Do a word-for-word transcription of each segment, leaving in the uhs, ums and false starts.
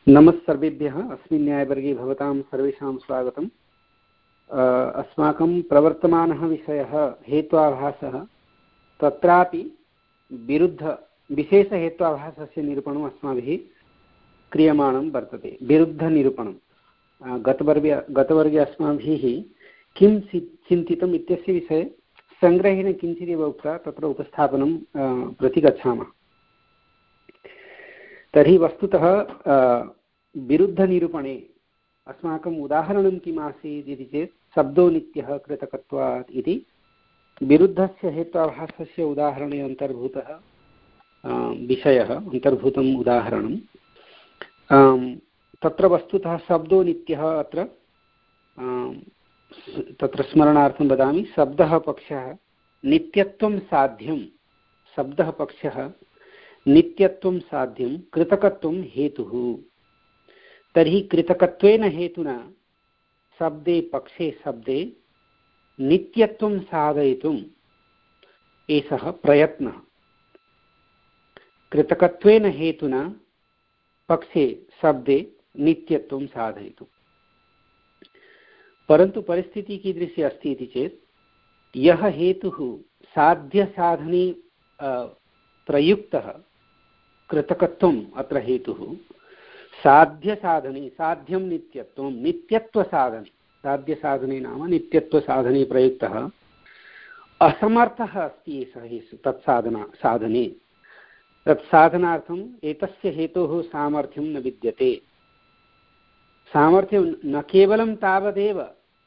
नमः सर्वेभ्यः। अस्मिन् न्यायवर्गे भवतां सर्वेषां स्वागतम्। अस्माकं प्रवर्तमानः विषयः हेत्वाभासः। तत्रापि विरुद्ध विशेषहेत्वाभासस्य निरूपणम् अस्माभिः क्रियमाणं वर्तते। विरुद्धनिरूपणं गतवर्गे गतवर्गे अस्माभिः किं चिन्तितम् इत्यस्य विषये सङ्ग्रहेण किञ्चिदेव उक्त्वा तत्र उपस्थापनं प्रति गच्छामः। तर्हि वस्तुतः विरुद्धनिरूपणे अस्माकम् उदाहरणं किम् आसीत् इति चेत् शब्दो नित्यः कृतकत्वात् इति विरुद्धस्य हेत्वाभासस्य उदाहरणे अन्तर्भूतः विषयः, अन्तर्भूतम् उदाहरणं। तत्र वस्तुतः शब्दो नित्यः अत्र तत्र स्मरणार्थं वदामि। शब्दः पक्षः नित्यत्वं साध्यं, शब्दः पक्षः नित्यत्वं साध्यं, कृतकत्वं हेतुः। तर्हि कृतकत्वेन हेतुना शब्दे पक्षे शब्दे नित्यत्वं साधयितुम् एषः प्रयत्नः। कृतकत्वेन हेतुना पक्षे शब्दे नित्यत्वं साधयितुं। परन्तु परिस्थितिः कीदृशी अस्ति इति चेत् यः हेतुः साध्यसाधने प्रयुक्तः कृतकत्वम् अत्र हेतुः, साध्यसाधने साध्यं नित्यत्वं, नित्यत्वसाधने, साध्यसाधने नाम नित्यत्वसाधने प्रयुक्तः असमर्थः अस्ति एषः हेतु तत्साधना साधने। तत्साधनार्थम् एतस्य हेतोः सामर्थ्यं न विद्यते। सामर्थ्यं न केवलं तावदेव,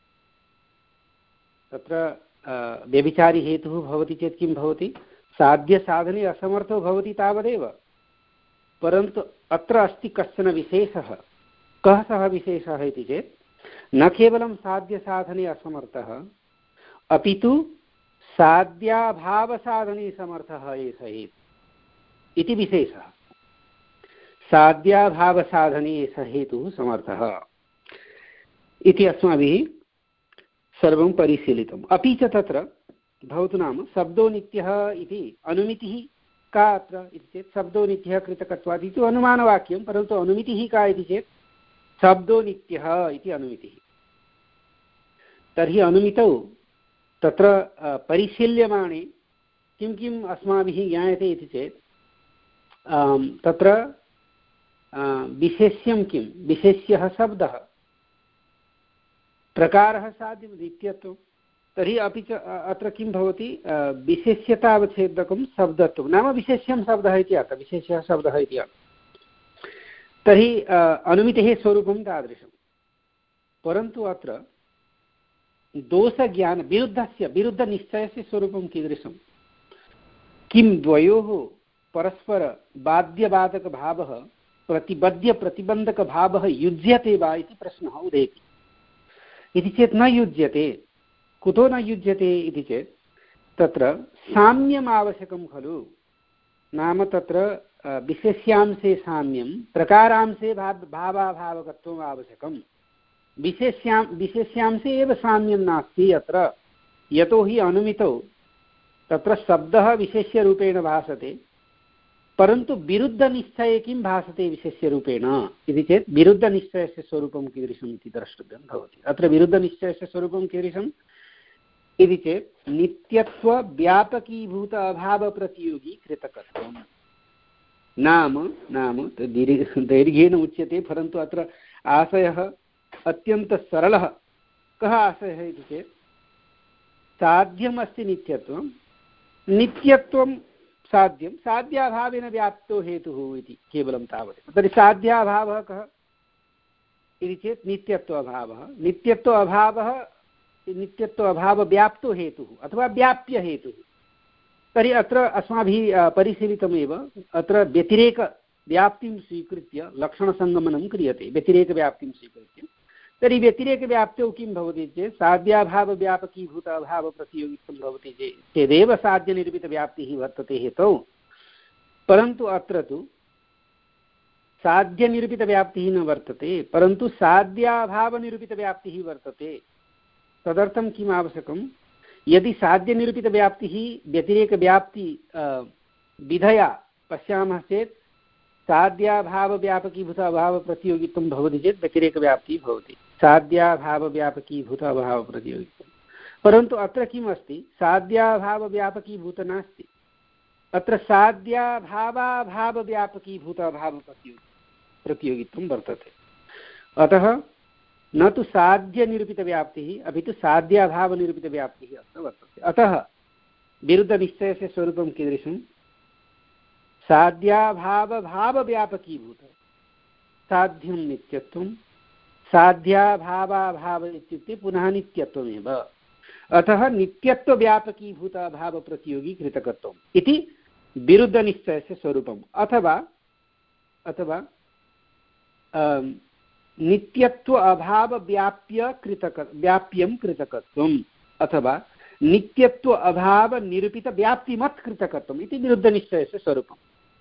तत्र व्यभिचारी हेतुः भवति चेत् किं भवति, साध्यसाधने असमर्थो भवति तावदेव। परन्तु अत्र अस्ति कश्चन विशेषः। कः सः विशेषः इति चेत् न केवलं साध्यसाधने असमर्थः, अपि तु साध्याभावसाधने समर्थः एष इति विशेषः। साध्याभावसाधने एष हेतुः समर्थः इति अस्माभिः सर्वं परिशीलितम्। अपि च तत्र भवतु नाम शब्दो नित्यः इति अनुमितिः का अत्र इति चेत् शब्दो नित्यः कृतकत्वात् इति अनुमानवाक्यं, परन्तु अनुमितिः का इति चेत् शब्दो नित्यः इति अनुमितिः। तर्हि अनुमितौ तत्र परिशील्यमाणे किं किम् अस्माभिः ज्ञायते इति चेत् तत्र विशेष्यं किं, विशेष्यः शब्दः, प्रकारः साध्यं, नित्यत्वं। तर्हि अपि च अत्र किं भवति, विशेष्यतावच्छेदकं शब्दत्वं नाम विशेष्यं शब्दः इति अर्थः, विशेष्यः शब्दः इति अर्थः। तर्हि अनुमितेः स्वरूपं तादृशं। परन्तु अत्र दोषज्ञान विरुद्धस्य विरुद्धनिश्चयस्य स्वरूपं कीदृशं, किं द्वयोः परस्पर बाध्यबाधकभावः प्रतिबध्यप्रतिबन्धकभावः युज्यते वा इति प्रश्नः उदेति। इति चेत् न युज्यते। कुतो न युज्यते इति चेत् तत्र साम्यम् आवश्यकं खलु। नाम तत्र विशेष्यांशे साम्यं, प्रकारांशे भाव भावाभावकत्वम् आवश्यकं। विशेष्यां विशेष्यांशे एव साम्यं नास्ति अत्र। यतोहि अनुमितौ तत्र शब्दः विशेष्यरूपेण भासते, परन्तु विरुद्धनिश्चये किं भासते विशेष्यरूपेण इति चेत् विरुद्धनिश्चयस्य स्वरूपं कीदृशम् इति द्रष्टव्यं भवति। अत्र विरुद्धनिश्चयस्य स्वरूपं कीदृशम् इति चेत् नित्यत्वव्यापकीभूत अभावप्रतियोगी कृतकत्वम्। नाम नाम दैर्घ्येन उच्यते, परन्तु अत्र आशयः अत्यन्तसरलः। कः आशयः इति चेत् साध्यम् अस्ति नित्यत्वं, नित्यत्वं साध्यं, साध्याभावेन व्याप्तो हेतुः इति केवलं तावदेव। तर्हि साध्याभावः कः इति चेत् नित्यत्व अभावः, नित्यत्व अभावः नित्यत्व अभाव व्याप्तो हेतुः अथवा व्याप्य हेतुः। तर्हि अत्र अस्माभिः परिशीलितमेव, अत्र व्यतिरेकव्याप्तिं स्वीकृत्य लक्षणसङ्गमनं क्रियते। व्यतिरेकव्याप्तिं स्वीकृत्य तर्हि व्यतिरेकव्याप्तौ किं भवति चेत् साध्याभावव्यापकीभूत अभावप्रतियोगित्वं भवति चेदेव साध्यनिरूपितव्याप्तिः वर्तते हेतौ। परन्तु अत्र तु साध्यनिरूपितव्याप्तिः न वर्तते, परन्तु साध्याभावनिरूपितव्याप्तिः वर्तते। तदर्थं किम् आवश्यकं, यदि साध्यनिरूपितव्याप्तिः व्यतिरेकव्याप्ति विधया पश्यामः चेत् साध्याभावव्यापकीभूत अभावप्रतियोगित्वं भवति चेत् व्यतिरेकव्याप्तिः भवति। साध्याभावव्यापकीभूत अभावप्रतियोगित्वं, परन्तु अत्र किम् अस्ति, साध्याभावव्यापकीभूत नास्ति, अत्र साध्याभावाभावव्यापकीभूत अभावप्रतियोगि प्रतियोगित्वं वर्तते। अतः न तु साध्यनिरूपितव्याप्तिः अपि तु साध्याभावनिरूपितव्याप्तिः अत्र वर्तते। अतः विरुद्धनिश्चयस्य स्वरूपं कीदृशं, साध्याभावभावव्यापकीभूत, साध्यं नित्यत्वं, साध्याभावाभाव इत्युक्ते पुनः नित्यत्वमेव। अतः नित्यत्वव्यापकीभूत अभावप्रतियोगी कृतकत्वम् इति विरुद्धनिश्चयस्य स्वरूपम्। अथवा अथवा नित्यत्व अभावव्याप्य कृतक व्याप्यं कृतकत्वम् अथवा नित्यत्व अभाव निरूपित व्याप्तिमत् कृतकत्वम् इति विरुद्धनिश्चयस्य स्वरूपम्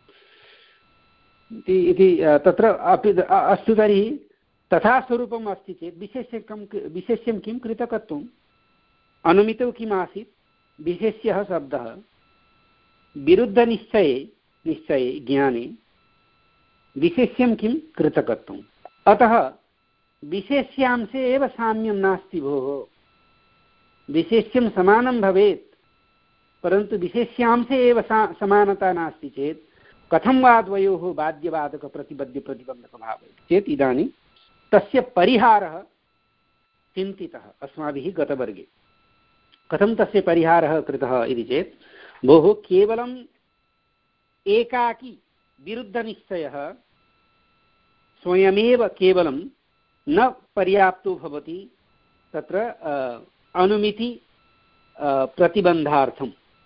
इति तत्र अपि अस्तु। तर्हि तथा स्वरूपम् अस्ति चेत् विशेष्यं विशेष्यं किं कृतकत्वम्, अनुमितौ किम् आसीत्, विशेष्यः शब्दः, विरुद्धनिश्चये निश्चये ज्ञाने विशेष्यं किं कृतकत्वम्। अतः विशेष्यांशे एव साम्यं नास्ति भोः, विशेष्यं समानं भवेत् परन्तु विशेष्यांशे एव समानता नास्ति चेत् कथं वा द्वयोः बाध्यबाधकप्रतिबद्धप्रतिबन्धकभावः चेत् इदानीं तस्य परिहारः चिन्तितः अस्माभिः गतवर्गे। कथं तस्य परिहारः कृतः इति चेत्, भोः केवलम् एकाकी विरुद्धनिश्चयः स्वयमेव केवलं न पर्याप्तो भवति तत्र अनुमिति प्रतिबन्धार्थं,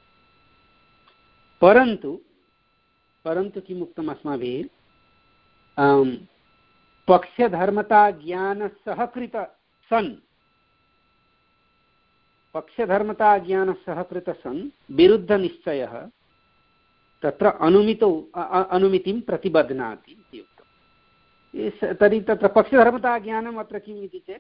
परन्तु परन्तु किम् उक्तम् अस्माभिः, पक्षधर्मता ज्ञानसहकृत सन् पक्षधर्मता ज्ञानसहकृत सन् विरुद्धनिश्चयः तत्र अनुमितौ अनुमितिं प्रतिबध्नाति इति उक्तम्। तर्हि तत्र पक्षधर्मता ज्ञानम् अत्र किम् इति चेत्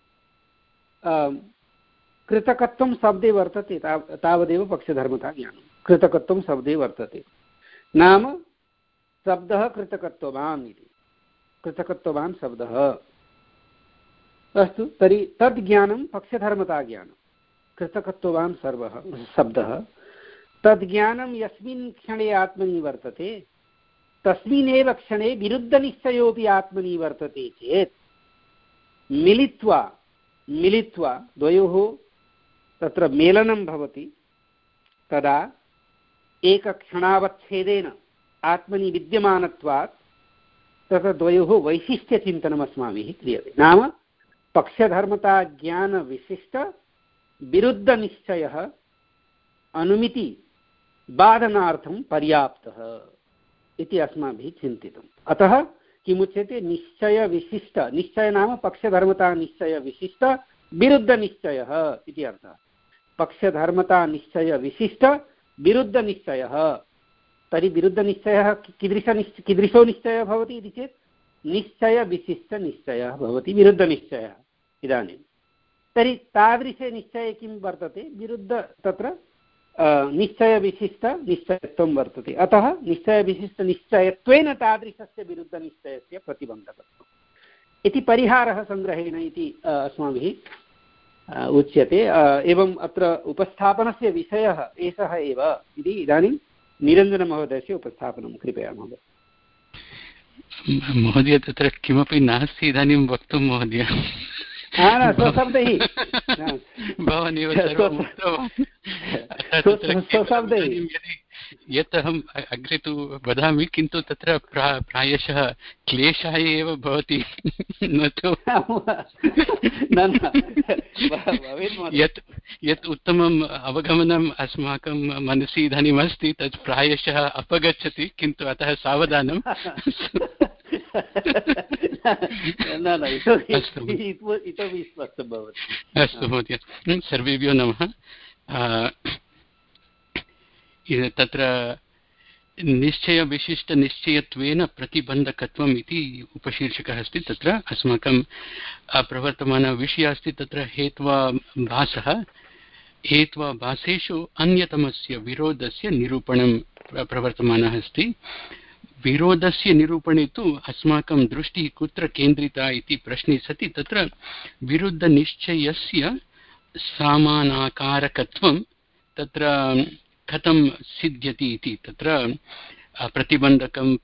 कृतकत्वं शब्दे वर्तते, तावदेव पक्षधर्मता ज्ञानं कृतकत्वं शब्दे वर्तते। नाम शब्दः कृतकत्ववान् इति, कृतकत्ववान् शब्दः। अस्तु, तर्हि तद् ज्ञानं पक्षधर्मता ज्ञानं, कृतकत्ववान् सर्वः शब्दः, तद् ज्ञानं यस्मिन् क्षणे आत्मनि वर्तते तस्मिन्नेव क्षणे विरुद्धनिश्चयोऽपि आत्मनि वर्तते चेत् मिलित्वा मिलित्वा द्वयोः तत्र मेलनं भवति, तदा एकक्षणावच्छेदेन आत्मनि विद्यमानत्वात् तत्र द्वयोः वैशिष्ट्यचिन्तनम् अस्माभिः क्रियते। नाम पक्षधर्मता ज्ञानविशिष्ट विरुद्धनिश्चयः अनुमिति बाधनार्थं पर्याप्तः इति अस्माभिः चिन्तितम्। अतः किमुच्यते, निश्चयविशिष्ट, निश्चय नाम पक्षधर्मता निश्चयविशिष्ट विरुद्धनिश्चयः इति अर्थः। पक्षधर्मता निश्चयविशिष्ट विरुद्धनिश्चयः, तर्हि विरुद्धनिश्चयः कीदृशनिश्च कीदृशो निश्चयः भवति इति चेत् निश्चयविशिष्टनिश्चयः भवति विरुद्धनिश्चयः। इदानीं तर्हि तादृशे निश्चये किं वर्तते, विरुद्ध तत्र निश्चयविशिष्टनिश्चयत्वं वर्तते। अतः निश्चयविशिष्टनिश्चयत्वेन तादृशस्य विरुद्धनिश्चयस्य प्रतिबन्धकत्वम् इति परिहारः सङ्ग्रहेण इति अस्माभिः उच्यते। एवं अत्र उपस्थापनस्य विषयः एषः एव इति इदानीं निरञ्जनमहोदयस्य उपस्थापनं कृपया महोदय। महोदय तत्र किमपि नास्ति इदानीं वक्तुं महोदय। स्वशब्दैः भवानेव यत् अहम् अग्रे तु वदामि, किन्तु तत्र प्रायशः क्लेशः एव भवति, न तु यत् यत् उत्तमम् अवगमनम् अस्माकं मनसि इदानीम् अस्ति तत् प्रायशः अपगच्छति, किन्तु अतः सावधानम्। अस्तु महोदय, सर्वेभ्यो नमः। तत्र निश्चयविशिष्टनिश्चयत्वेन प्रतिबन्धकत्वम् इति उपशीर्षकः अस्ति। तत्र अस्माकं प्रवर्तमानविषयः अस्ति तत्र हेत्वाभासः। हेत्वाभासेषु अन्यतमस्य विरोधस्य निरूपणं प्रवर्तमानः अस्ति। विरोधस्य निरूपणे तु अस्माकं दृष्टिः कुत्र केन्द्रिता इति प्रश्ने सति तत्र विरुद्धनिश्चयस्य समानाकारकत्वं तत्र कथं सिद्ध्यति इति तत्र प्रतिबन्धकं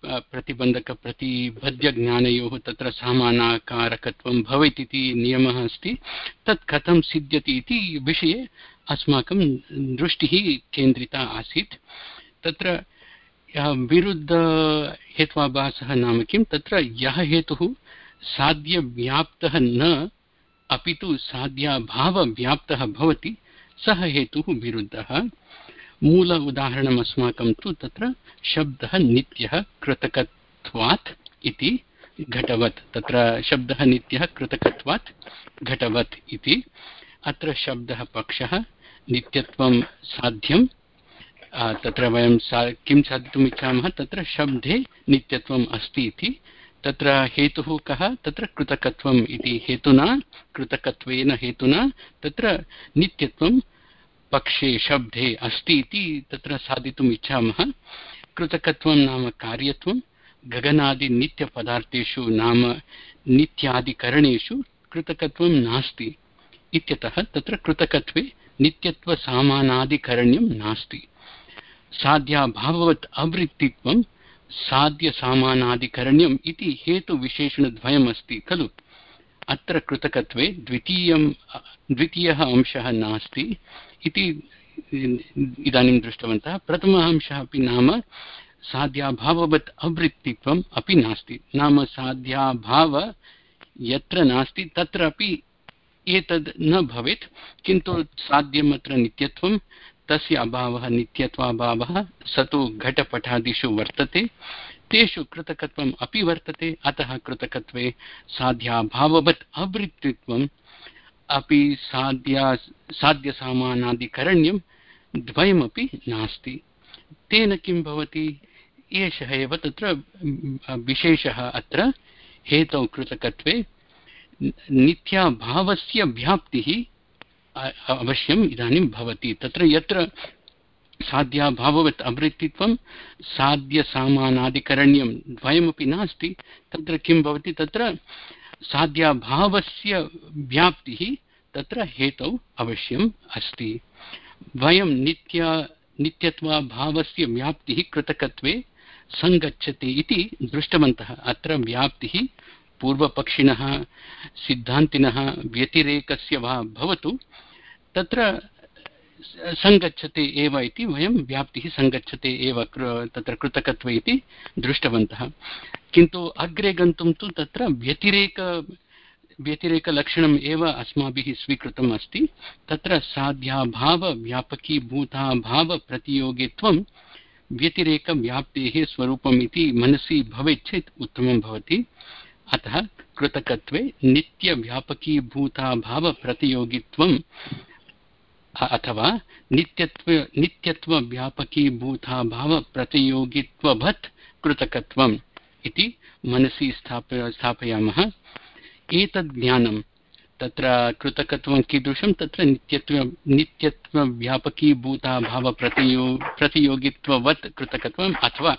प्रतिबन्धकप्रतिबद्धज्ञानयोः तत्र समानाकारकत्वं भवेत् इति नियमः अस्ति। तत् कथं सिद्ध्यति इति विषये अस्माकं दृष्टिः केन्द्रिता आसीत्। तत्र विरुद्ध हेत्वाभासः नाम किं, तत्र यः हेतुः साध्यव्याप्तः न अपि तु साध्याभावव्याप्तः भवति सः हेतुः विरुद्धः। मूल उदाहरणम् अस्माकं तु तत्र शब्दः नित्यः कृतकत्वात् इति घटवत्। तत्र शब्दः नित्यः कृतकत्वात् घटवत् इति। अत्र शब्दः पक्षः, नित्यत्वं साध्यं। तत्र वयं सा किं साधितुम् इच्छामः, तत्र शब्दे नित्यत्वम् अस्ति इति। तत्र हेतुः कः, तत्र कृतकत्वम् इति हेतुना, कृतकत्वेन हेतुना तत्र नित्यत्वं पक्षे शब्दे अस्ति इति तत्र साधितुम् इच्छामः। कृतकत्वं नाम कार्यत्वं। गगनादि नित्यपदार्थेषु नाम नित्यादिकरणेषु कृतकत्वं नास्ति इत्यतः तत्र कृतकत्वे नित्यत्वसामानादिकरण्यं नास्ति। साध्याभाववत् अवृत्तित्वं साध्यसामानादिकरण्यम् इति हेतुविशेषणद्वयम् अस्ति खलु। अत्र कृतकत्वे द्वितीयं द्वितीयः अंशः नास्ति इति इदानीं दृष्टवन्तः। प्रथमः अंशः अपि नाम साध्याभाववत् अवृत्तित्वम् अपि नास्ति। नाम साध्याभाव यत्र नास्ति तत्र अपि एतद् न भवेत्, किन्तु साध्यम् अत्र नित्यत्वं, तस्य अभावः नित्यत्वाभावः स तु घटपटादिषु वर्तते, तेषु कृतकत्वम् अपि वर्तते। अतः कृतकत्वे साध्याभाववत् अवृत्तित्वम् अपि साध्या साध्यसामानादिकरण्यं द्वयमपि नास्ति। तेन किं भवति, एषः एव तत्र विशेषः। अत्र हेतौ कृतकत्वे नित्याभावस्य व्याप्तिः अवश्यम् इदानीं भवति। तत्र यत्र साध्याभाववत् अवृत्तित्वं साध्यसामानादिकरण्यं द्वयमपि नास्ति, तत्र किं भवति, तत्र साध्याभावस्य व्याप्तिः तत्र हेतौ अवश्यम् अस्ति। वयं नित्या नित्यत्वाभावस्य व्याप्तिः कृतकत्वे सङ्गच्छति इति दृष्टवन्तः। अत्र व्याप्तिः पूर्वपक्षिणः सिद्धान्तिनः व्यतिरेकस्य वा भवतु, तत्र सङ्गच्छते एव इति वयं व्याप्तिः सङ्गच्छते एव तत्र कृतकत्वे इति दृष्टवन्तः। किन्तु अग्रे गन्तुं तु तत्र व्यतिरेक व्यतिरेकलक्षणम् एव अस्माभिः स्वीकृतम् अस्ति। तत्र साध्याभावव्यापकीभूताभावप्रतियोगित्वं व्यतिरेकव्याप्तेः स्वरूपम् इति मनसि भवेत् चेत् उत्तमं भवति। अतः कृतकत्वे नित्यव्यापकीभूताभावप्रतियोगित्वम् अथवा नित्यत्व नित्यत्वव्यापकीभूताभावप्रतियोगित्ववत् कृतकत्वम् इति मनसि स्थापय स्थापयामः। एतद् ज्ञानं तत्र कृतकत्वं कीदृशं, तत्र नित्यत्व नित्यत्वव्यापकीभूताभावप्रतियो प्रतियोगित्ववत् कृतकत्वम् अथवा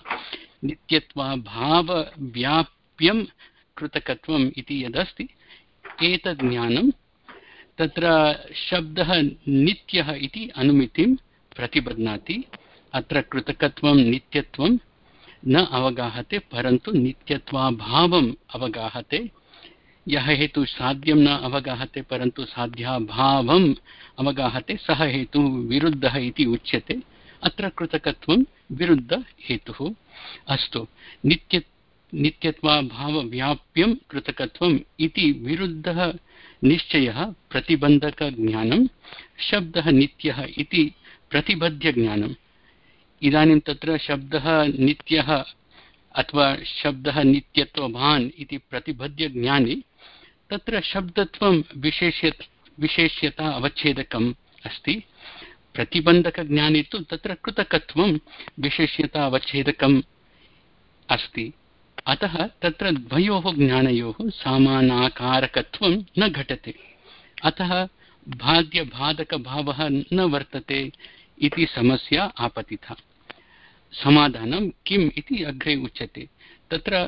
नित्यत्वाभावव्याप्यं कृतकत्वम् इति यदस्ति, एतद् ज्ञानं तत्र शब्दः नित्यः इति अनुमितिं प्रतिबध्नाति। अत्र कृतकत्वं नित्यत्वं न अवगाहते, परन्तु नित्यत्वाभावम् अवगाहते। यः हेतु साध्यं न अवगाहते परन्तु साध्याभावम् अवगाहते, सः हेतुः विरुद्धः इति उच्यते। अत्र कृतकत्वं विरुद्धहेतुः। अस्तु, नित्य नित्यत्वाभावव्याप्यं कृतकत्वम् इति विरुद्धः निश्चयः प्रतिबन्धकज्ञानं, शब्दः नित्यः इति प्रतिबध्यज्ञानम्। इदानीं तत्र शब्दः नित्यः अथवा शब्दः नित्यत्ववान् इति प्रतिबध्यज्ञाने तत्र शब्दत्वं विशेष्य विशेष्यता अवच्छेदकम् अस्ति। प्रतिबन्धकज्ञाने तु तत्र कृतकत्वं विशेष्यता अवच्छेदकम् अस्ति। अतः तत्र द्वयोः ज्ञानयोः समानाकारकत्वं न घटते। अतः बाध्यबाधकभावः न वर्तते इति समस्या आपतिता। समाधानं किम् इति अग्रे उच्यते। तत्र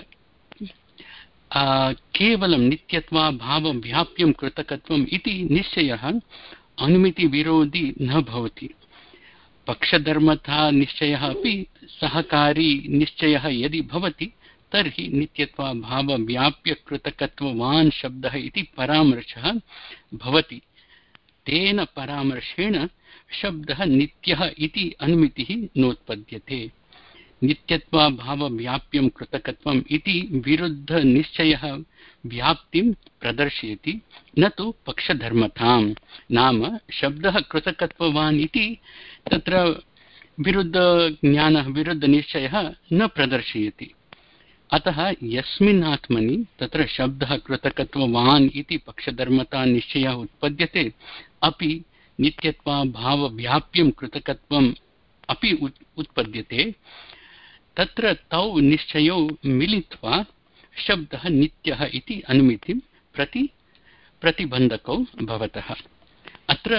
केवलं नित्यत्वाभावव्याप्यं कृतकत्वम् इति निश्चयः अनुमितिविरोधी न भवति। पक्षधर्मतः निश्चयः अपि सहकारी निश्चयः यदि भवति तर्हि नित्यत्वाभावव्याप्यकृतकत्ववान् शब्दः इति परामर्शः भवति। तेन परामर्शेण शब्दः नित्यः इति अनुमितिः नोत्पद्यते। नित्यत्वाभावव्याप्यं कृतकत्वम् इति विरुद्धनिश्चयः व्याप्तिं प्रदर्शयति न तु पक्षधर्मतां। नाम शब्दः कृतकत्ववान् इति तत्र विरुद्धज्ञानः विरुद्धनिश्चयः न प्रदर्शयति। अतः यस्मिन् आत्मनि तत्र शब्दः कृतकत्ववान् इति पक्षधर्मता निश्चयः उत्पद्यते अपि नित्यत्वाभावव्याप्यं कृतकत्वम् अपि उत्पद्यते, तत्र तौ निश्चयौ मिलित्वा शब्दः नित्यः इति अनुमितिं प्रति प्रतिबन्धकौ भवतः। अत्र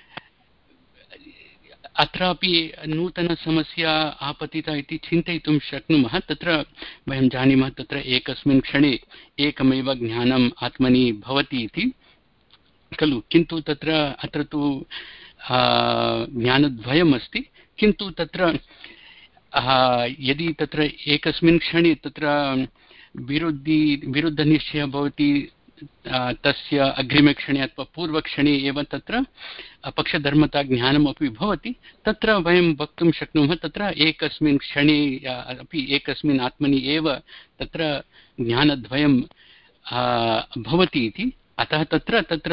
अत्रापि नूतनसमस्या आपतिता इति चिन्तयितुं शक्नुमः। तत्र वयं जानीमः तत्र एकस्मिन् क्षणे एकमेव ज्ञानम् आत्मनि भवति इति खलु, किन्तु तत्र अत्र तु ज्ञानद्वयम् अस्ति, किन्तु तत्र यदि तत्र एकस्मिन् क्षणे तत्र विरुद्धि विरुद्धनिश्चयः भवति, तस्य अग्रिमक्षणे अथवा पूर्वक्षणे एव तत्र पक्षधर्मता ज्ञानमपि भवति, तत्र वयं वक्तुं शक्नुमः तत्र एकस्मिन् क्षणे अपि एकस्मिन् आत्मनि एव तत्र ज्ञानद्वयं भवति इति। अतः तत्र तत्र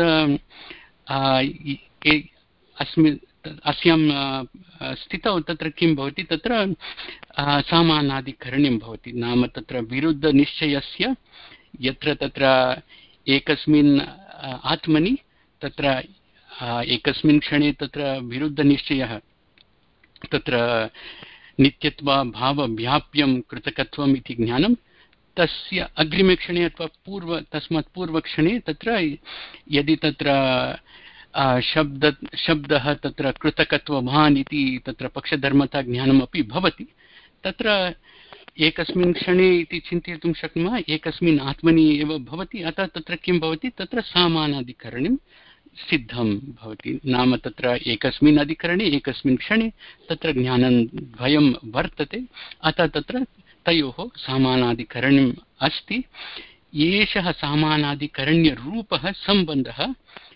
अस्मिन् अस्यां स्थितौ तत्र किं भवति, तत्र सामानाधिकरण्यं भवति। नाम तत्र विरुद्धनिश्चयस्य यत्र तत्र एकस्मिन् आत्मनि तत्र एकस्मिन् क्षणे तत्र विरुद्धनिश्चयः तत्र नित्यत्वाभावव्याप्यं कृतकत्वम् इति ज्ञानं, तस्य अग्रिमक्षणे अथवा पूर्व तस्मात् पूर्वक्षणे तत्र यदि तत्र शब्द शब्दः तत्र कृतकत्ववान् इति तत्र पक्षधर्मता ज्ञानमपि भवति, तत्र एकस्मिन् क्षणे इति चिन्तयितुं शक्नुमः एकस्मिन् आत्मनि एव भवति। अतः तत्र किं भवति, तत्र सामानाधिकरणं सिद्धं भवति। नाम तत्र एकस्मिन् अधिकरणे एकस्मिन् क्षणे तत्र ज्ञानद्वयं वर्तते, अतः तत्र तयोः सामानाधिकरणम् अस्ति। एषः सामानाधिकरण्यरूपः सम्बन्धः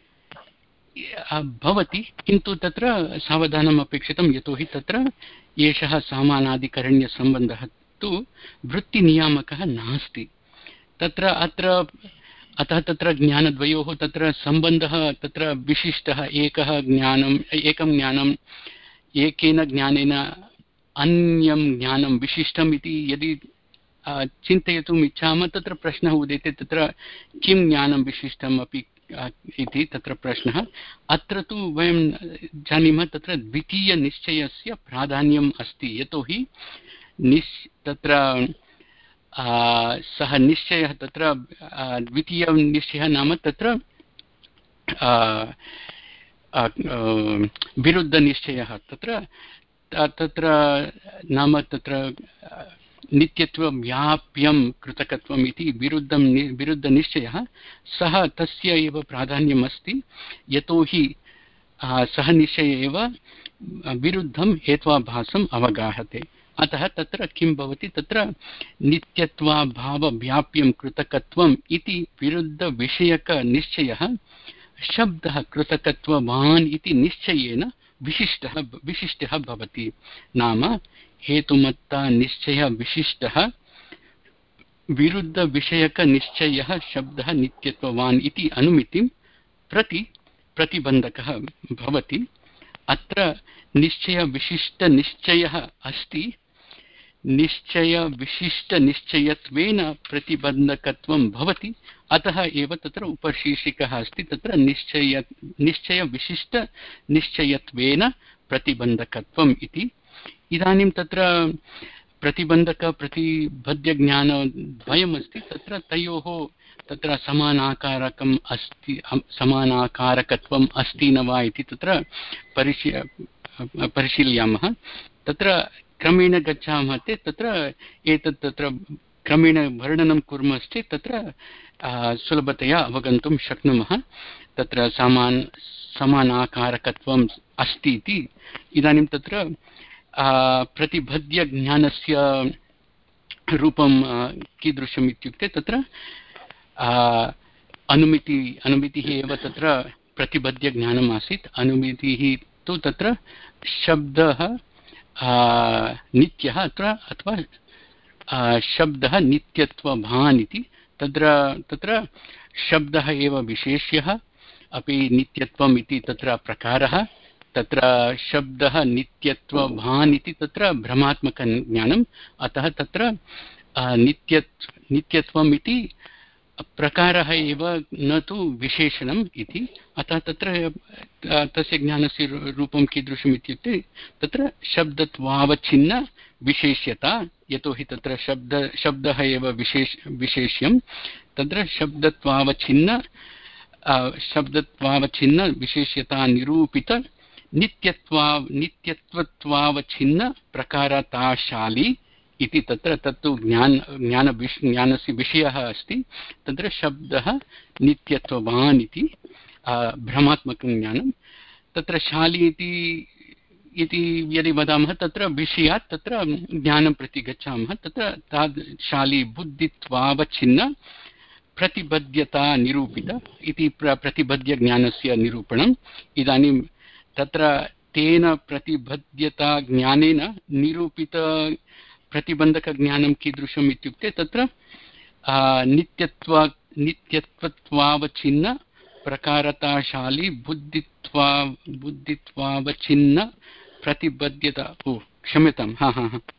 भवति, किन्तु तत्र सावधानम् अपेक्षितं, यतोहि तत्र एषः सामानाधिकरण्यसम्बन्धः तु वृत्तिनियामकः नास्ति। तत्र अत्र अतः तत्र ज्ञानद्वयोः तत्र सम्बन्धः तत्र विशिष्टः। एकः ज्ञानम् एकं ज्ञानम् एकेन ज्ञानेन अन्यं ज्ञानं विशिष्टम् इति यदि चिन्तयितुम् इच्छामः, तत्र प्रश्नः उदेति तत्र किं ज्ञानं विशिष्टम् अपि इति तत्र प्रश्नः। अत्र तु वयं जानीमः तत्र द्वितीयनिश्चयस्य प्राधान्यम् अस्ति, यतोहि निश् तत्र सः निश्चयः तत्र द्वितीयनिश्चयः नाम तत्र विरुद्धनिश्चयः तत्र तत्र नाम तत्र नित्यत्वव्याप्यं कृतकत्वम् इति विरुद्धं विरुद्धनिश्चयः, सः तस्य एव प्राधान्यम् अस्ति, यतोहि सः निश्चय एव विरुद्धं हेत्वाभासम् अवगाहते। अतः तत्र किं भवति, तत्र नित्यत्वाभावव्याप्यं कृतकत्वम् इति विरुद्धविषयकनिश्चयः शब्दः कृतकत्ववान् इति निश्चयेन विशिष्टः विशिष्टः भवति। नाम हेतुमत्ता निश्चय विशिष्टः विरुद्धविषयकनिश्चयः शब्दः नित्यत्ववान् इति अनुमितिं प्रति प्रतिबन्धकः भवति। अत्र निश्चयविशिष्टनिश्चयः अस्ति, निश्चयविशिष्टनिश्चयत्वेन प्रतिबन्धकत्वं भवति। अतः एव तत्र उपशीर्षिकः अस्ति, तत्र निश्चय निश्चयविशिष्टनिश्चयत्वेन प्रतिबन्धकत्वम् इति। इदानीं तत्र प्रतिबन्धकप्रतिबध्यज्ञानद्वयमस्ति, तत्र तयोः तत्र समानाकारकम् अस्ति समानाकारकत्वम् अस्ति न वा इति तत्र परिशी परिशीलयामः। तत्र क्रमेण गच्छामः चेत् तत्र एतत् तत्र क्रमेण वर्णनं कुर्मश्चेत् तत्र सुलभतया अवगन्तुं शक्नुमः तत्र समान समानाकारकत्वम् अस्ति इति। इदानीं तत्र प्रतिपद्यज्ञानस्य रूपं कीदृशम् इत्युक्ते तत्र अनुमिति अनुमितिः एव तत्र प्रतिपद्यज्ञानम् आसीत्। अनुमितिः तु तत्र शब्दः नित्यः अत्र अथवा शब्दः नित्यत्वभान् इति। तत्र तत्र शब्दः एव विशेष्यः अपि नित्यत्वम् इति तत्र प्रकारः। तत्र शब्दः नित्यत्वभान् इति तत्र भ्रमात्मकं ज्ञानम्। अतः तत्र नित्यत् नित्यत्वम् इति प्रकारः एव न तु विशेषणम् इति। अतः तत्र तस्य ज्ञानस्य रूपं कीदृशम् इत्युक्ते तत्र शब्दत्वावच्छिन्न विशेष्यता। यतोहि तत्र शब्द शब्दः एव विशेष विशेष्यं तत्र शब्दत्वावच्छिन्न शब्दत्वावच्छिन्न विशेष्यता निरूपित नित्यत्वा नित्यत्वत्वावच्छिन्न प्रकारताशाली इति तत्र तत्तु ज्ञान ज्ञान ज्ञानस्य विषयः अस्ति। तत्र शब्दः नित्यत्ववान् इति भ्रमात्मकं ज्ञानं। तत्र शाली इति इति यदि वदामः तत्र विषयात् तत्र ज्ञानं प्रति गच्छामः। तत्र ताद् शाली बुद्धित्वावच्छिन्न प्रतिबद्धता निरूपित इति प्र प्रतिबद्धज्ञानस्य निरूपणम्। इदानीं तत्र तेन प्रतिबद्धता ज्ञानेन निरूपित प्रतिबन्धकज्ञानं कीदृशम् इत्युक्ते तत्र नित्यत्व नित्यत्वत्वावच्छिन्न प्रकारताशाली बुद्धित्वा बुद्धित्वावच्छिन्न प्रतिबद्धता ओ क्षम्यतां हा हा हा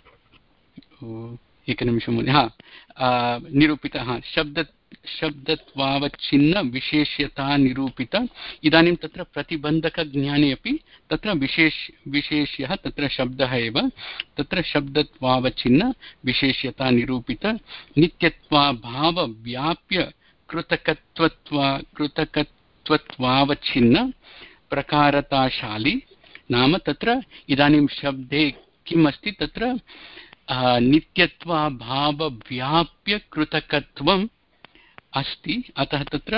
ओ एकनिमिषं महोदय हा निरूपितः शब्द शब्दत्वावच्छिन्न विशेष्यता निरूपित। इदानीं तत्र प्रतिबन्धकज्ञाने अपि तत्र विशेष विशेष्यः तत्र शब्दः एव। तत्र शब्दत्वावच्छिन्न विशेष्यता निरूपित नित्यत्वाभाव व्याप्य कृतकत्वत्वा कृतकत्वत्वावच्छिन्न प्रकारताशाली। नाम तत्र इदानीं शब्दे किम् अस्ति तत्र नित्यत्वाभाव व्याप्य कृतकत्वम् अस्ति। अतः तत्र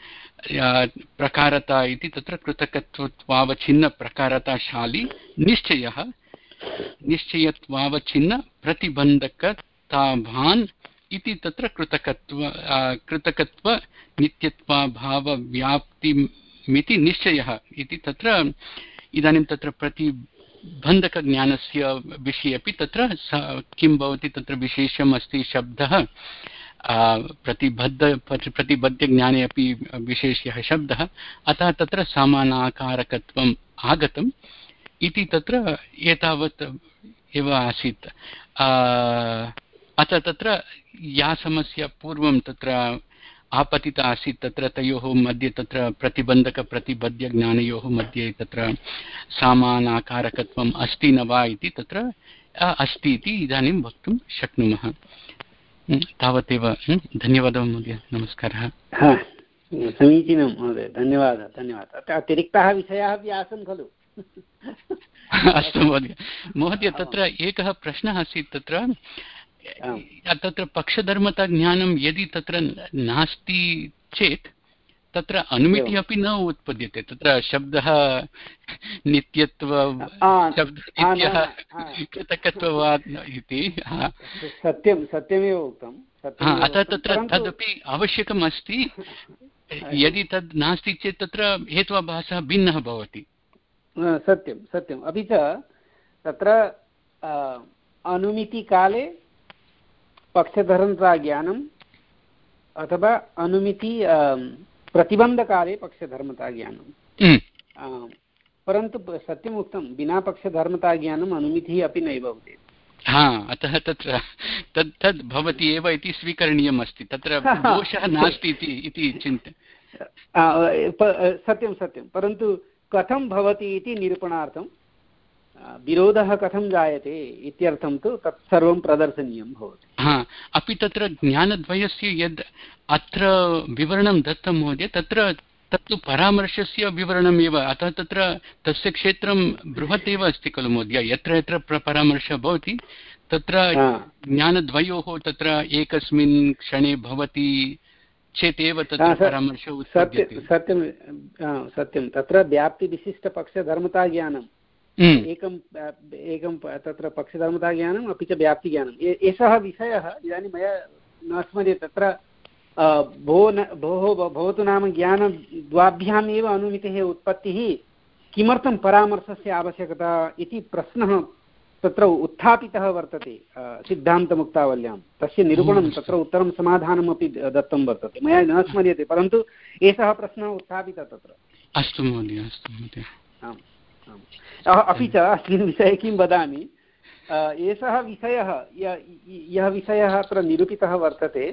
प्रकारता इति तत्र कृतकत्वत्वावच्छिन्न प्रकारताशाली निश्चयः निश्चयत्वावच्छिन्न प्रतिबन्धकताभान् इति तत्र कृतकत्व कृतकत्व नित्यत्वाभाव व्याप्तिमिति निश्चयः इति तत्र इदानीं तत्र प्रतिबन्धकज्ञानस्य विषये अपि तत्र किं भवति तत्र विशेषम् अस्ति शब्दः प्रतिबद्ध प्रतिबद्धज्ञाने अपि विशेष्यः शब्दः। अतः तत्र समानाकारकत्वम् आगतम् इति तत्र एतावत् एव आसीत्। अतः तत्र या समस्या पूर्वं तत्र आपतिता आसीत् तत्र तयोः मध्ये तत्र प्रतिबन्धकप्रतिबद्धज्ञानयोः मध्ये तत्र समानाकारकत्वम् अस्ति न वा इति तत्र अस्ति इति इदानीं वक्तुं शक्नुमः। तावदेव। धन्यवादः महोदय। नमस्कारः। समीचीनं महोदय, धन्यवादः धन्यवादः। अतिरिक्ताः विषयाः अपि आसन् खलु? अस्तु महोदय। महोदय तत्र एकः प्रश्नः आसीत् तत्र तत्र पक्षधर्मताज्ञानं यदि तत्र नास्ति चेत् तत्र अनुमितिः अपि न उत्पद्यते। तत्र शब्दः नित्यत्व शब्दः कृतकत्ववान् इति सत्यं सत्यमेव उक्तं। अतः तत्र तदपि आवश्यकम् अस्ति। यदि तद् नास्ति चेत् तत्र हेत्वाभासः भिन्नः भवति। सत्यं सत्यम्। अपि च तत्र अनुमितिकाले पक्षधर्मताज्ञानम् अथवा अनुमिति प्रतिबन्धकाले पक्षधर्मताज्ञानं। परन्तु सत्यम् उक्तं विना पक्षधर्मताज्ञानम् अनुमितिः अपि नैव भवति। हा अतः तत्र तद् तद् भवति एव इति स्वीकरणीयम् अस्ति। तत्र दोषः नास्ति इति चिन्त्य सत्यं सत्यं। परन्तु कथं भवति इति निरूपणार्थं विरोधः कथं जायते इत्यर्थं तु तत् सर्वं प्रदर्शनीयं भवति। हा अपि तत्र ज्ञानद्वयस्य यद् अत्र विवरणं दत्तं महोदय तत्र तत्तु परामर्शस्य विवरणमेव, अतः तत्र तस्य क्षेत्रं बृहत् एव अस्ति खलु महोदय। यत्र यत्र परामर्शः भवति तत्र ज्ञानद्वयोः तत्र एकस्मिन् क्षणे भवति चेत् एव तत्र परामर्शः उत्पद्यते। सत्यं सत्यं तत्र व्याप्तिविशिष्टपक्षधर्मताज्ञानम् एकम् एकं तत्र पक्षधर्मताज्ञानम् अपि च व्याप्तिज्ञानम् एषः विषयः इदानीं मया न स्मर्यते। तत्र भो न भोः भवतु नाम ज्ञानद्वाभ्याम् एव अनुमितेः उत्पत्तिः, किमर्थं परामर्शस्य आवश्यकता इति प्रश्नः तत्र उत्थापितः वर्तते सिद्धान्तमुक्तावल्यां। तस्य निरूपणं तत्र उत्तरं समाधानमपि दत्तं वर्तते, मया न स्मर्यते, परन्तु एषः प्रश्नः उत्थापितः तत्र। अस्तु महोदय, अस्तु महोदय। आम् आम्। अपि च अस्मिन् विषये किं वदामि, एषः विषयः यः विषयः अत्र निरूपितः वर्तते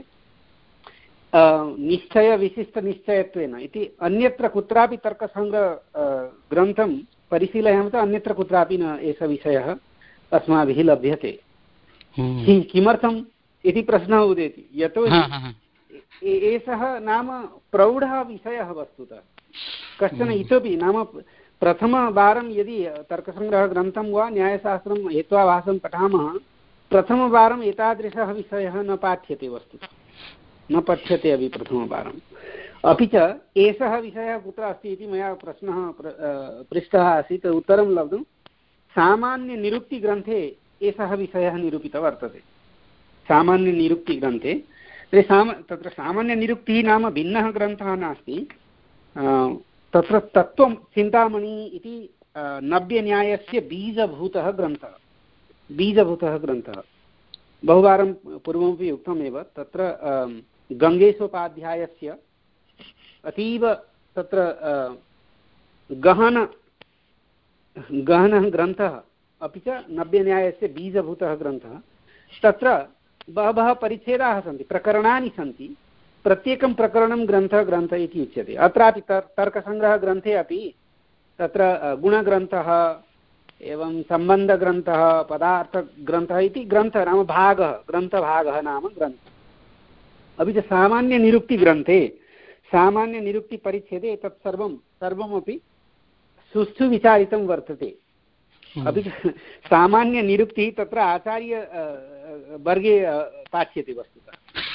निश्चयविशिष्टनिश्चयत्वेन इति अन्यत्र कुत्रापि तर्कसङ्ग्रह ग्रन्थं परिशीलयामः चेत् अन्यत्र कुत्रापि न एषः विषयः अस्माभिः लभ्यते। किमर्थम् इति प्रश्नः उदेति, यतोहि एषः नाम प्रौढः विषयः वस्तुतः। कश्चन इतोपि नाम प्रथमवारं यदि तर्कसङ्ग्रहग्रन्थं वा न्यायशास्त्रं हेत्वाभासं पठामः, प्रथमवारम् एतादृशः विषयः न पाठ्यते वस्तुतः, न पठ्यते अपि प्रथमवारम्। अपि च एषः विषयः कुत्र अस्ति इति मया प्रश्नः पृष्टः आसीत्, उत्तरं लब्धुं सामान्यनिरुक्तिग्रन्थे एषः विषयः निरूपितः वर्तते। सामान्यनिरुक्तिग्रन्थे साम तत्र सामान्यनिरुक्तिः नाम भिन्नः ग्रन्थः नास्ति, तत्र तत्त्वं चिन्तामणि इति नव्यन्यायस्य बीजभूतः ग्रन्थः, बीजभूतः ग्रन्थः। बहुवारं पूर्वमपि उक्तमेव, तत्र गङ्गेशोपाध्यायस्य अतीव तत्र गहन गहनः ग्रन्थः, अपि च नव्यन्यायस्य बीजभूतः ग्रन्थः। तत्र बहवः परिच्छेदाः सन्ति, प्रकरणानि सन्ति, प्रत्येकं प्रकरणं ग्रन्थः ग्रन्थः इति उच्यते। अत्रापि तर् तर्कसङ्ग्रहग्रन्थे अपि तत्र गुणग्रन्थः, एवं सम्बन्धग्रन्थः, पदार्थग्रन्थः इति ग्रन्थः नाम भागः, ग्रन्थभागः नाम ग्रन्थः। अपि च सामान्यनिरुक्तिग्रन्थे सामान्यनिरुक्तिपरिच्छेदे तत् सर्वं सर्वमपि सुष्ठु विचारितं वर्तते। अपि च सामान्यनिरुक्तिः तत्र आचार्य वर्गे पाठ्यते वस्तुतः।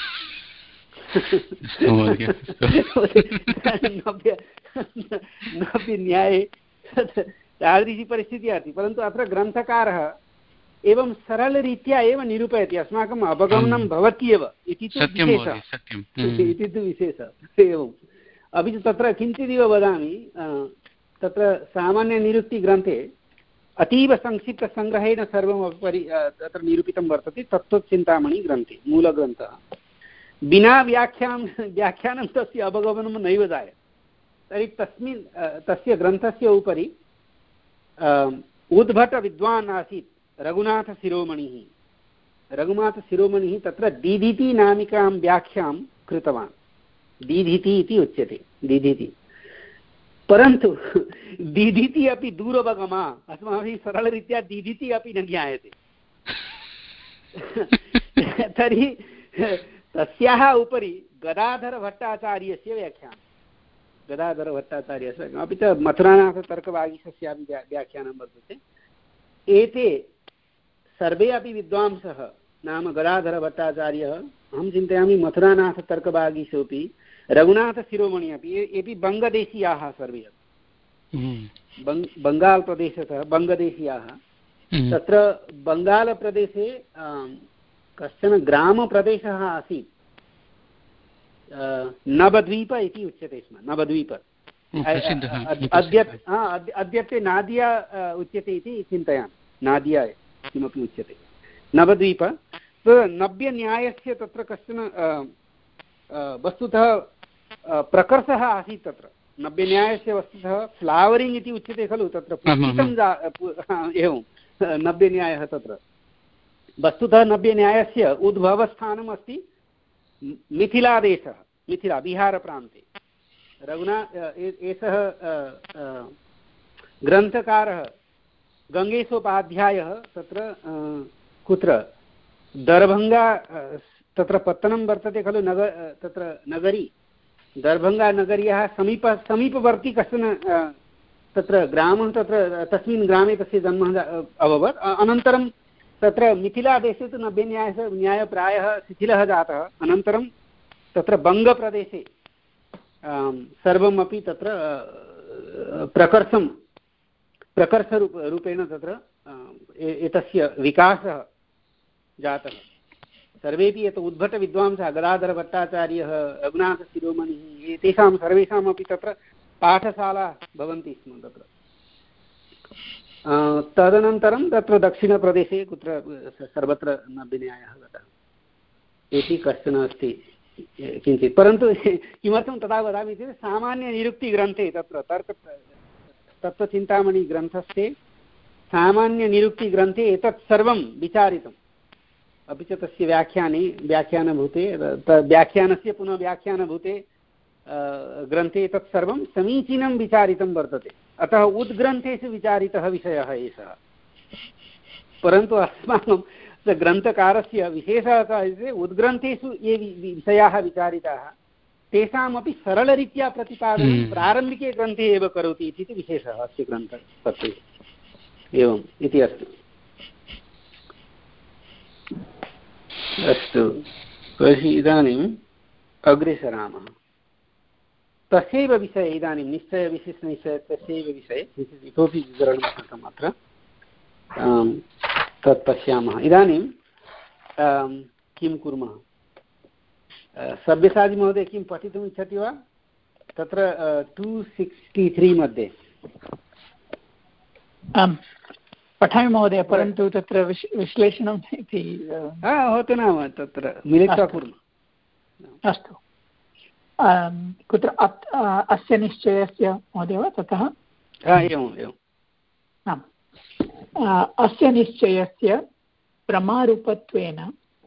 नव्यन्याये तादृशी परिस्थितिः अस्ति, परन्तु अत्र ग्रन्थकारः एवं सरलरीत्या एव निरूपयति, अस्माकम् अवगमनं भवति एव इति तु विशेषः, इति तु विशेषः एवम्। अपि च तत्र किञ्चिदिव वदामि, तत्र सामान्यनिरुक्तिग्रन्थे अतीव संक्षिप्तसङ्ग्रहेण सर्वमपि परि तत्र निरूपितं वर्तते तत्त्वचिन्तामणि ग्रन्थे, मूलग्रन्थः। विना व्याख्यानं व्याख्यानं तस्य अवगमनं नैव जायते। तर्हि तस्मिन् तस्य ग्रन्थस्य उपरि उद्भटविद्वान् आसीत् रघुनाथशिरोमणिः। रघुनाथशिरोमणिः तत्र दीधिति नामिकां व्याख्यां कृतवान्, दीधिति इति उच्यते, दीधिति। परन्तु दीधिति अपि दूरवगमा, अस्माभिः सरलरीत्या दीधिति अपि न ज्ञायते। तर्हि तस्याः उपरि गदाधरभट्टाचार्यस्य व्याख्यानं, गदाधरभट्टाचार्यस्य, अपि च मथुरानाथतर्कवागीशस्यापि व्याख्यानं वर्तते। एते सर्वे अपि विद्वांसः नाम गदाधरभट्टाचार्यः, अहं चिन्तयामि मथुरानाथतर्कवागीशोऽपि, रघुनाथशिरोमणि अपि, एपि बङ्गदेशीयाः सर्वे, बङ्ग बङ्गालप्रदेशतः बङ्गदेशीयाः। तत्र बङ्गालप्रदेशे कश्चन ग्रामप्रदेशः आसीत्, नवद्वीप इति उच्यते स्म, नवद्वीप। अद्य अद्यत्वे नादिया उच्यते इति चिन्तयामि, नादिया किमपि उच्यते, नवद्वीप। नव्यन्यायस्य तत्र कश्चन वस्तुतः प्रकर्षः आसीत् तत्र, नव्यन्यायस्य वस्तुतः फ्लावरिङ्ग् इति उच्यते खलु, तत्र पुष्पितं एवं नव्यन्यायः। तत्र वस्तुतः नव्यन्यायस्य उद्भवस्थानम् अस्ति मिथिलादेशः, मिथिला बिहारप्रान्ते। रघुना एषः ग्रन्थकारः गङ्गेशोपाध्यायः तत्र कुत्र दरभङ्गा तत्र पत्तनं वर्तते खलु, नगर तत्र नगरी, दर्भङ्गानगर्याः समीप समीपवर्ती कश्चन तत्र ग्रामः, तत्र तस्मिन् ग्रामे तस्य जन्म अभवत्। अनन्तरं तत्र मिथिलादेशे तु नव्यन्यायः न्यायः प्रायः शिथिलः जातः। अनन्तरं तत्र बङ्गप्रदेशे सर्वमपि तत्र प्रकर्षं प्रकर्षरूप रूपेण तत्र एतस्य विकासः जातः। सर्वेपि यत् उद्भटविद्वांसः गदाधरभट्टाचार्यः, रघुनाथशिरोमणिः, एतेषां सर्वेषामपि तत्र पाठशाला भवन्ति स्म तत्र। तदनन्तरं तत्र दक्षिणप्रदेशे कुत्र सर्वत्र नव्यन्यायः गतः इति कश्चन अस्ति किञ्चित्। परन्तु किमर्थं तथा वदामि चेत् सामान्यनिरुक्तिग्रन्थे तत्र तर्क तत्त्वचिन्तामणिग्रन्थस्थे सामान्यनिरुक्तिग्रन्थे एतत् सर्वं विचारितम्। अपि च तस्य व्याख्याने व्याख्यानभूते व्याख्यानस्य पुनः व्याख्यानभूते ग्रन्थे तत् सर्वं समीचीनं विचारितं वर्तते। अतः उद्ग्रन्थेषु विचारितः विषयः एषः। परन्तु अस्माकं ग्रन्थकारस्य विशेषः कः इत्युक्ते उद्ग्रन्थेषु ये विषयाः विचारिताः तेषामपि सरलरीत्या प्रतिपादनं प्रारम्भिके ग्रन्थे एव करोति इति विशेषः अस्य ग्रन्थस्य। एवम् इति अस्ति। अस्तु, तर्हि इदानीम् अग्रे सरामः। तस्यैव विषये इदानीं निश्चयविशेषनिश्चय तस्यैव विषये किञ्चित् इतोपि विवरणं कृतम् अत्र, तत् पश्यामः। इदानीं किं कुर्मः? सब्यसाची महोदय किं पठितुम् इच्छति वा? तत्र टु सिक्स्टि त्री मध्ये आम् पठामि महोदय, परन्तु तत्र विश्लेषणम् इति भवतु नाम तत्र मिलित्वा कुर्मः। अस्तु, कुत्र अस्य निश्चयस्य महोदय वा ततः? एवम् एवम्। आम्, अस्य निश्चयस्य प्रमारूपत्वेन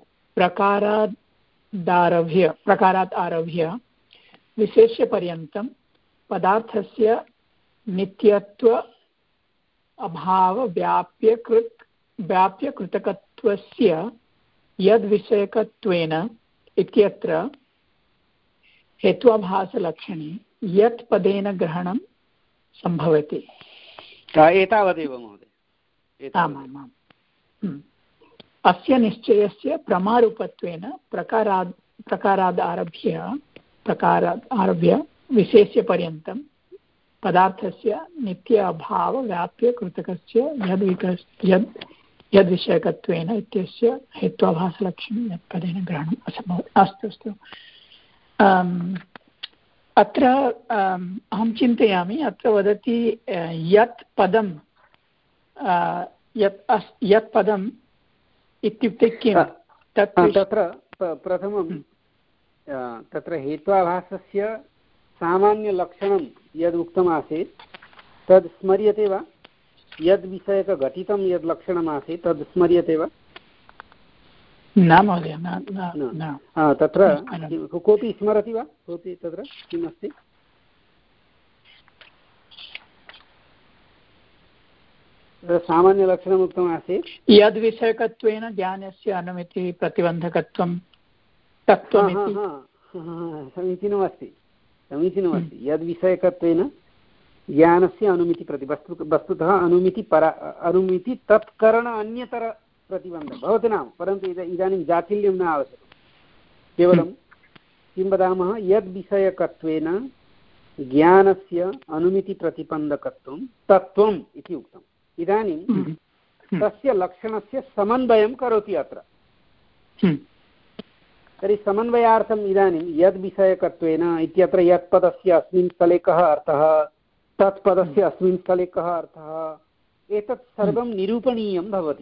प्रकारादारभ्य प्रकारात् आरभ्य विशेष्यपर्यन्तं पदार्थस्य नित्यत्व अभाव व्याप्यकृत् व्याप्यकृतकत्वस्य यद्विषयकत्वेन इत्यत्र हेत्वाभासलक्षणे यत् पदेन ग्रहणं सम्भवति। एतावदेव महोदय। आमामाम्। अस्य निश्चयस्य प्रमारूपत्वेन प्रकाराद् प्रकाराद् आरभ्य प्रकारात् आरभ्य विशेष्यपर्यन्तं पदार्थस्य नित्य अभाव व्याप्य कृतकस्य यद्विकस् यद् यद्विषयकत्वेन इत्यस्य हेत्वाभासलक्षणे यत् पदेन ग्रहणम् असम्भवति। अस्तु अस्तु, अत्र अहं चिन्तयामि, अत्र वदति यत् पदं यत् अस् यत् पदम् इत्युक्ते किं? तत्र प्रथमं तत्र हेत्वाभासस्य सामान्यलक्षणं यद् उक्तमासीत् तद् स्मर्यते वा? यद्विषयकघटितं यद् लक्षणमासीत् तद् स्मर्यते वा? न महोदय, न। तत्र कोऽपि स्मरति वा? कोऽपि तत्र किम् अस्ति? सामान्यलक्षणम् उक्तमासीत् यद्विषयकत्वेन ज्ञानस्य अनुमितिः प्रतिबन्धकत्वं तत्त्वमिति। समीचीनमस्ति समीचीनमस्ति यद्विषयकत्वेन ज्ञानस्य अनुमिति प्रति वस्तु वस्तुतः अनुमिति परा अनुमिति तत्करण अन्यतर प्रतिबन्धः भवति नाम। परन्तु इदानीं जातिल्यं न आवश्यकं, केवलं किं वदामः, यद्विषयकत्वेन ज्ञानस्य अनुमितिप्रतिबन्धकत्वं तत्त्वम् इति उक्तम्। इदानीं तस्य लक्षणस्य समन्वयं करोति अत्र। तर्हि समन्वयार्थम् इदानीं यद्विषयकत्वेन इत्यत्र यत्पदस्य अस्मिन् स्थले कः अर्थः, तत्पदस्य अस्मिन् स्थले कः अर्थः, एतत् सर्वं निरूपणीयं भवति।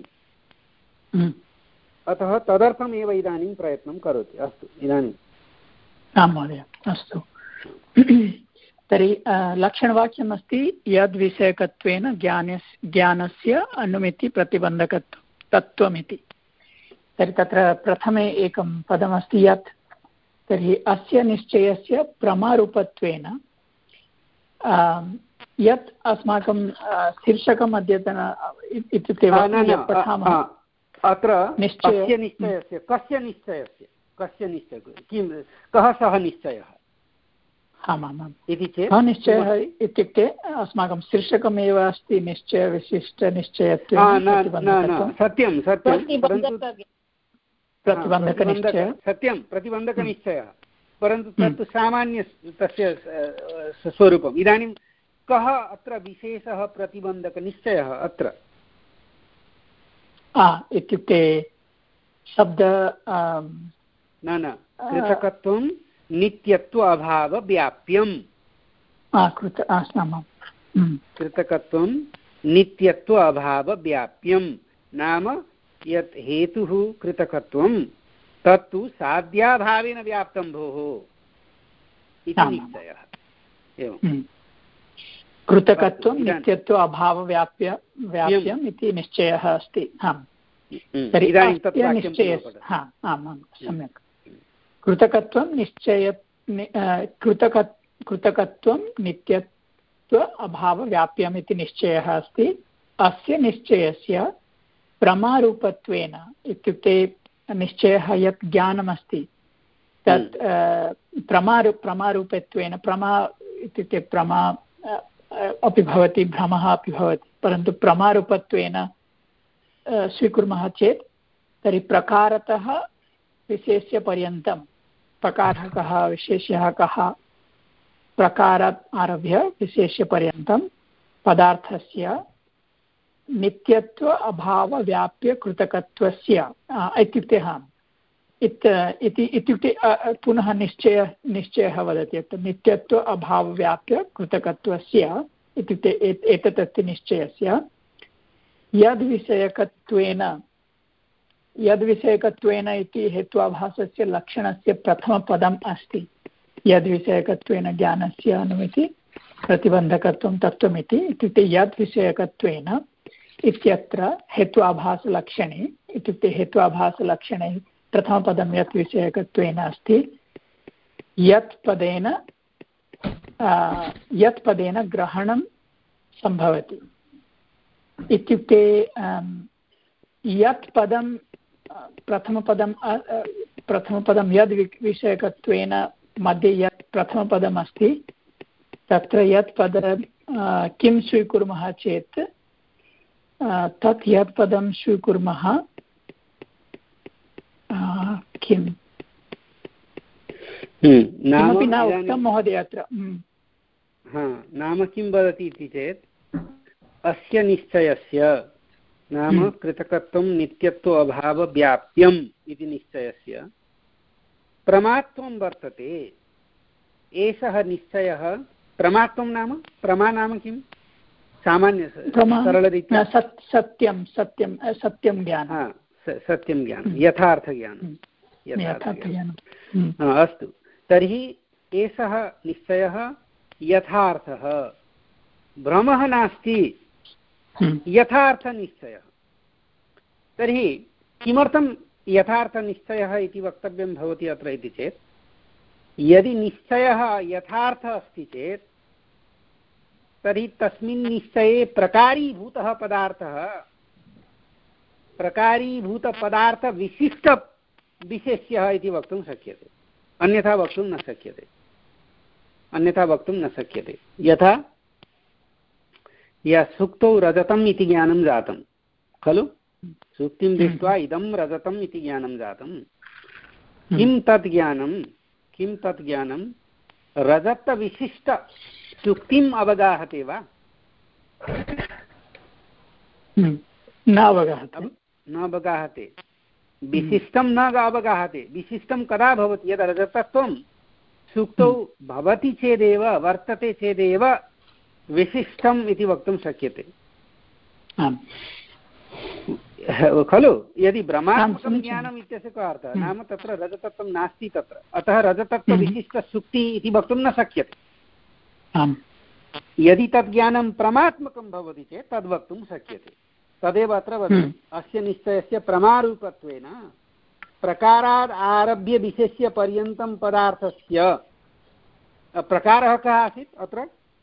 अतः तदर्थमेव इदानीं प्रयत्नं करोति। अस्तु, इदानीम् आं महोदय, अस्तु। तर्हि लक्षणवाक्यम् अस्ति यद्विषयकत्वेन ज्ञानस्य ज्ञानस्य अनुमितिप्रतिबन्धकत्वं तत्त्वमिति। तर्हि तत्र प्रथमे एकं पदमस्ति यत्। तर्हि अस्य निश्चयस्य प्रमारूपत्वेन यत् अस्माकं शीर्षकम् अद्यतन इत्युक्ते पठामः अत्र निश्चयस्य निश्चयस्य कस्य निश्चयस्य कस्य निश्चयः किं कः सः निश्चयः? आमामाम् इति चेत् निश्चयः इत्युक्ते अस्माकं शीर्षकमेव अस्ति निश्चयविशिष्टनिश्चयत्वेन सत्यं सत्यं प्रतिबन्धकनिश्चयः सत्यं प्रतिबन्धकनिश्चयः परन्तु तत्तु सामान्य तस्य स्वरूपम् इदानीं कः अत्र विशेषः प्रतिबन्धकनिश्चयः अत्र इत्युक्ते शब्द न न कृतकत्वं नित्यत्व अभावव्याप्यं कृतकत्वं नित्यत्व अभावव्याप्यं नाम यत् हेतुः कृतकत्वं तत्तु साध्याभावेन व्याप्तं भोः इति निश्चयः एवं कृतकत्वं नित्यत्व अभावव्याप्य व्याप्यम् इति निश्चयः अस्ति इदानीं तत् आम् आम् सम्यक् कृतकत्वं निश्चय कृतक कृतकत्वं नित्यत्व अभावव्याप्यम् इति निश्चयः अस्ति अस्य निश्चयस्य प्रमारूपत्वेन इत्युक्ते निश्चयः यत् ज्ञानमस्ति तत् प्रमारू प्रमारूपत्वेन प्रमा इत्युक्ते प्रमा अपि भवति भ्रमः अपि भवति परन्तु प्रमारूपत्वेन स्वीकुर्मः चेत् तर्हि प्रकारतः विशेष्यपर्यन्तं प्रकारः कः विशेष्यः कः प्रकारात् आरभ्य विशेष्यपर्यन्तं पदार्थस्य नित्यत्व अभावव्याप्य कृतकत्वस्य इत्युक्ते हा इति इत्युक्ते पुनः निश्चय निश्चयः वदति यत् नित्यत्व अभावव्याप्य कृतकत्वस्य इत्युक्ते एतत् अस्ति निश्चयस्य यद्विषयकत्वेन यद्विषयकत्वेन इति हेत्वाभासस्य लक्षणस्य प्रथमपदम् अस्ति यद्विषयकत्वेन ज्ञानस्य अनुमिति प्रतिबन्धकत्वं तत्त्वमिति इत्युक्ते यद्विषयकत्वेन इत्यत्र हेत्वाभासलक्षणे इत्युक्ते हेत्वाभासलक्षणे प्रथमपदं यत् विषयकत्वेन अस्ति यत् पदेन यत् पदेन ग्रहणं सम्भवति इत्युक्ते यत् पदं प्रथमपदं प्रथमपदं यद् विषयकत्वेन मध्ये यत् प्रथमपदम् अस्ति तत्र यत् पद किं स्वीकुर्मः चेत् तत् यत् पदं स्वीकुर्मः किं किमपि न उक्तं महोदय अत्र नाम किं वदति इति चेत् अस्य निश्चयस्य नाम कृतकत्वं नित्यत्व अभावव्याप्यम् इति निश्चयस्य प्रमात्वं वर्तते एषः निश्चयः प्रमात्वं नाम प्रमा नाम किं सामान्य सरलरीत्या सत्यं सत्यं सत्यं ज्ञानं सत्यं ज्ञानं यथार्थज्ञानं यथार्थज्ञानं अस्तु तर्हि एषः निश्चयः यथार्थः भ्रमः नास्ति यथार्थनिश्चयः तर्हि किमर्थं यथार्थनिश्चयः इति वक्तव्यं भवति अत्र इति चेत् यदि निश्चयः यथार्थः अस्ति चेत् तर्हि तस्मिन् निश्चये प्रकारीभूतः पदार्थः प्रकारीभूतपदार्थविशिष्टविशेष्यः इति वक्तुं शक्यते अन्यथा वक्तुं न शक्यते अन्यथा वक्तुं न शक्यते यथा या सुक्तौ रजतम् इति ज्ञानं जातं खलु सुक्तिं दृष्ट्वा इदं रजतम् इति ज्ञानं जातं किं तत् ज्ञानं किं तत् ज्ञानं रजतविशिष्टसुक्तिम् अवगाहते वा न अवगाहते न अवगाहते विशिष्टं न अवगाहते विशिष्टं कदा भवति यदा रजतत्वं सुक्तौ भवति चेदेव वर्तते चेदेव विशिष्टम् इति वक्तुं शक्यते खलु यदि भ्रमात्मकं ज्ञानम् इत्यस्य कः अर्थः नाम तत्र रजतत्वं नास्ति तत्र अतः रजतत्वविशिष्टसुक्तिः इति वक्तुं न शक्यते यदि तद् ज्ञानं प्रमात्मकं भवति चेत् तद् वक्तुं शक्यते तदेव अत्र वदति अस्य निश्चयस्य प्रमारूपत्वेन प्रकारात् आरभ्य विशेष्य पर्यन्तं पदार्थस्य प्रकारः कः आसीत् अत्र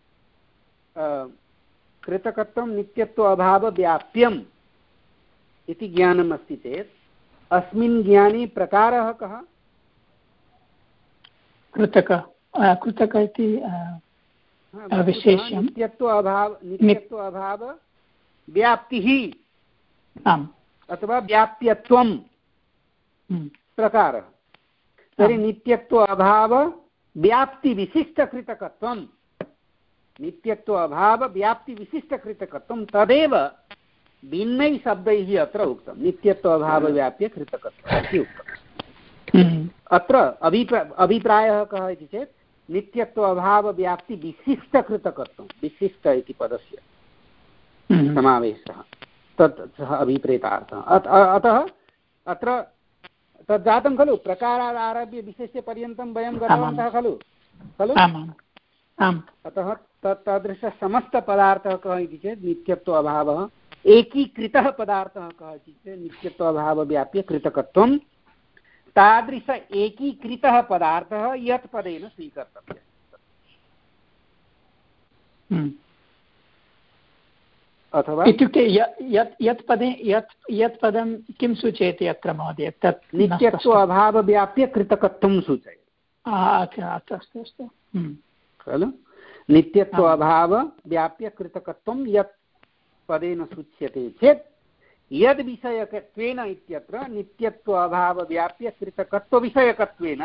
कृतकत्वं नित्यत्व अभावव्याप्यम् इति ज्ञानम् अस्ति चेत् अस्मिन् ज्ञाने प्रकारः कः कृतक कृतक इति विशेष्यं नित्यत्व अभाव नित्यत्व अभाव व्याप्तिः आम् अथवा व्याप्यत्वं प्रकारः। तर्हि नित्यत्व अभाव व्याप्तिविशिष्टकृतकत्वं नित्यत्व अभाव व्याप्तिविशिष्टकृतकत्वं तदेव भिन्नैः शब्दैः अत्र उक्तं नित्यत्व अभाव व्याप्य कृतकत्वम् इति उक्तम्। अत्र अभिप्राय अभिप्रायः कः इति चेत् नित्यत्व अभाव व्याप्ति विशिष्टकृतकत्वं विशिष्ट इति पदस्य समावेशः तत् सः अभिप्रेतार्थः। अतः अत्र तद् जातं खलु प्रकारादारभ्य विशेष्यपर्यन्तं वयं गतवन्तः खलु खलु अतः तत् तादृशसमस्तपदार्थः कः इति चेत् नित्यत्व अभावः एकीकृतः पदार्थः कः इति चेत् नित्यत्व अभावव्याप्य कृतकत्वं तादृश एकीकृतः पदार्थः यत् पदेन स्वीकर्तव्यः। अथवा इत्युक्ते यत् यत् पदे यत् यत् पदं किं सूचयति अत्र महोदय तत् नित्यत्व अभावव्याप्य कृतकत्वं सूचयति। अस्तु अस्तु खलु नित्यत्व अभाव व्याप्य कृतकत्वं यत् पदेन सूच्यते चेत् यद् विषयकत्वेन इत्यत्र नित्यत्व अभाव व्याप्य कृतकत्वविषयकत्वेन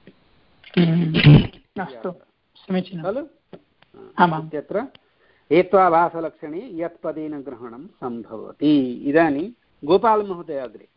अस्तु समीचीनं खलु इत्यत्र हेत्वाभासलक्षणे यत् पदेन ग्रहणं सम्भवति। इदानीं गोपालमहोदय अग्रे।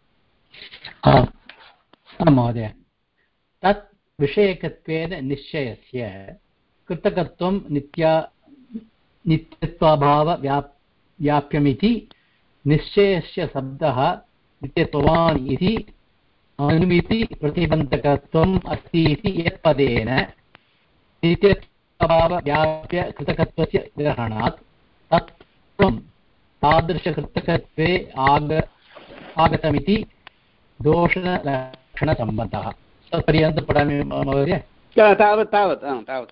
महोदय तत् विषयकत्वेन निश्चयस्य कृतकत्वं नित्या नित्यत्वाभाव व्याप् व्याप्यमिति निश्चयस्य शब्दः नित्यत्वान् इति अनुमिति प्रतिबन्धकत्वम् अस्ति इति यत् पदेन नित्यत्वाभाव व्याप्य कृतकत्वस्य ग्रहणात् तत्त्वं तादृशकृतकत्वे आग आगतमिति दोषलक्षणसम्बन्धः। तत्पर्यन्तं पठामि महोदय। तावत् तावत् तावत्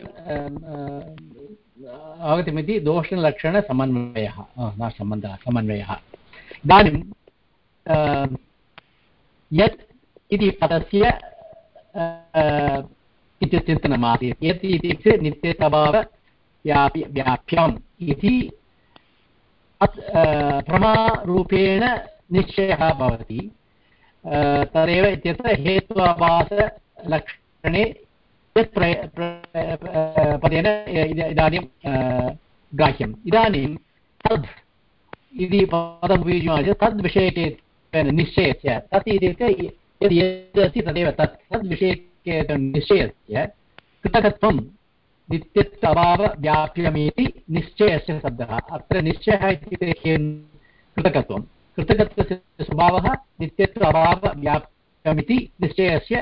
आगतमिति दोषलक्षणसमन्वयः न सम्बन्धः समन्वयः। इदानीं यत् इति पदस्य इति चिन्तनमासीत्। यत् इत्युक्ते नित्यत्वाभाव व्याप्य व्याप्यम् इति प्रमारूपेण निश्चयः भवति। तदेव इत्यत्र हेत्वाभासलक्षणे यत् पदेन इदानीं ग्राह्यम्। इदानीं तद् इति पदम् उपयुज्मः चेत् तद्विषयकेन निश्चयस्य तत् इत्युक्ते यद् यद् अस्ति तदेव तत् तद्विषयकेन निश्चयस्य कृतकत्वं नित्यत्व अभाव व्याप्यमिति निश्चयस्य शब्दः। अत्र निश्चयः इत्युक्ते किं कृतकत्वं कृतकत्वस्य स्वभावः नित्यत्व अभाव व्याप्यमिति निश्चयस्य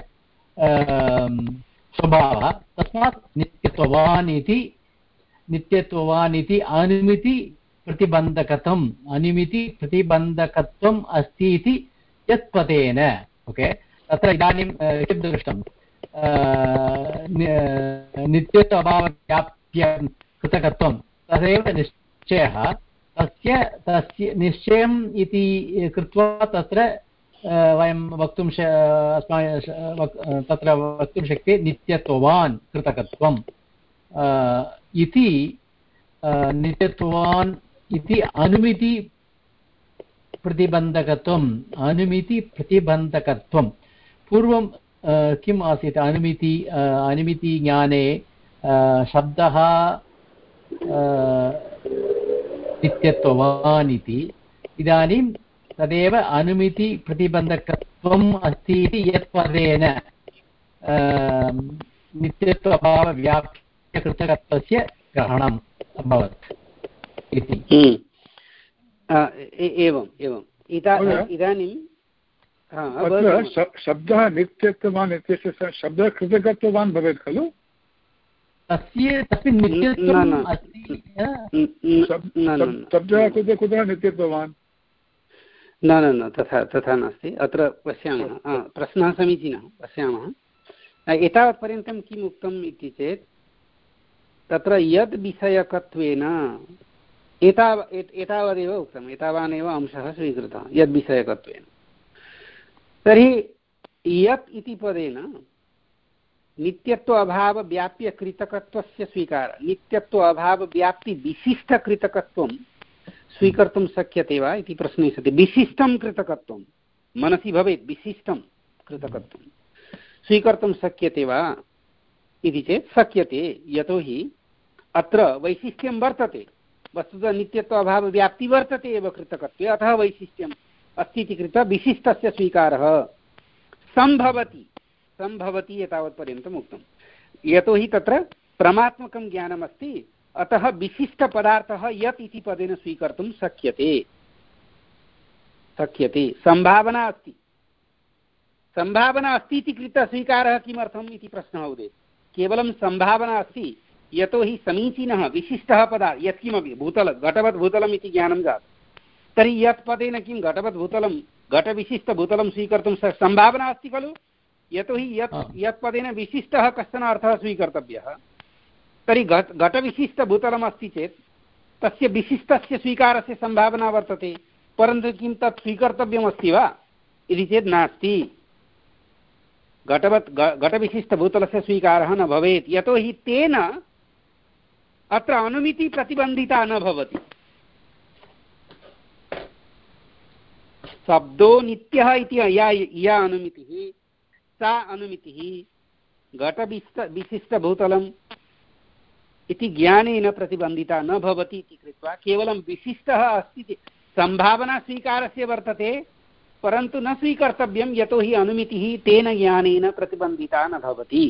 स्वभावः। तस्मात् नित्यत्ववान् इति नित्यत्ववान् इति अनुमिति प्रतिबन्धकत्वम् अनुमिति प्रतिबन्धकत्वम् अस्ति इति यत् पदेन ओके। तत्र इदानीं किं दृष्टं नित्यत्व अभावव्याप्य कृतकत्वं तदेव निश्चयः। तस्य तस्य निश्चयम् इति कृत्वा तत्र वयं वक्तुं अस्माकं तत्र वक्तुं शक्यते नित्यत्ववान् कृतकत्वम् इति नित्यत्ववान् इति अनुमिति प्रतिबन्धकत्वम् अनुमिति प्रतिबन्धकत्वं। पूर्वं किम् आसीत् अनुमिति अनुमिति ज्ञाने शब्दः नित्यत्ववान् इति। इदानीं तदेव अनुमिति प्रतिबन्धकत्वम् अस्ति इति यत् पदेन नित्यत्वभावव्याप्यकृतकत्वस्य ग्रहणम् अभवत् इति। एवम् एवम् इदानीं शब्दः नित्यत्ववान् इत्यस्य शब्दः कृतकत्ववान् भवेत् खलु। तस्य तस्मिन् नित्यत्वम् अस्ति। शब्दः कुतः कुतः नित्यत्ववान् न न न तथा तथा नास्ति। अत्र पश्यामः प्रश्नः समीचीनः पश्यामः। एतावत्पर्यन्तं किम् उक्तम् इति चेत् तत्र यद् विषयकत्वेन एताव एतावदेव उक्तम् एतावानेव अंशः स्वीकृतः यद् विषयकत्वेन। तर्हि यत् इति पदेन नित्यत्व अभाव व्याप्य कृतकत्वस्य स्वीकार नित्यत्व अभाव व्याप्ति विशिष्ट कृतकत्वं स्वीकर्तुं शक्यते वा इति प्रश्ने सति विशिष्टं कृतकत्वं मनसि भवेत् विशिष्टं कृतकत्वं स्वीकर्तुं शक्यते वा इति चेत् शक्यते यतोहि अत्र वैशिष्ट्यं वर्तते वस्तुतः नित्यत्व अभाव व्याप्ति वर्तते एव कृतकत्वे अतः वैशिष्ट्यम् अस्ति इति कृत्वा विशिष्टस्य स्वीकारः सम्भवति सम्भवति एतावत्पर्यन्तम् उक्तं यतोहि तत्र प्रमात्मकं ज्ञानमस्ति अतः विशिष्टपदार्थः यत् इति पदेन स्वीकर्तुं शक्यते शक्यते सम्भावना अस्ति सम्भावना अस्ति इति कृत्वा स्वीकारः किमर्थम् इति प्रश्नः उदेति केवलं सम्भावना अस्ति यतोहि समीचीनः विशिष्टः पदार्थः यत्किमपि भूतल घटवत् भूतलम् इति ज्ञानं जातं तर्हि यत् पदेन किं घटवत् भूतलं घटविशिष्टभूतलं स्वीकर्तुं सम्भावना अस्ति खलु यतोहि यत् यत् पदेन विशिष्टः कश्चन अर्थः स्वीकर्तव्यः तर्हि घट घटविशिष्टभूतलमस्ति चेत् तस्य विशिष्टस्य स्वीकारस्य सम्भावना वर्तते परन्तु किं तत् स्वीकर्तव्यमस्ति वा इति चेत् नास्ति घटवत् घटविशिष्टभूतलस्य स्वीकारः न भवेत् यतोहि तेन अत्र अनुमिति प्रतिबन्धिता न भवति शब्दो नित्यः इति या या अनुमितिः सा अनुमितिः घटविशिष्ट विशिष्टभूतलम् इति ज्ञानेन प्रतिबन्धिता न भवति इति कृत्वा केवलं विशिष्टः अस्ति सम्भावना स्वीकारस्य वर्तते परन्तु न स्वीकर्तव्यं यतोहि अनुमितिः तेन ज्ञानेन प्रतिबन्धिता न भवति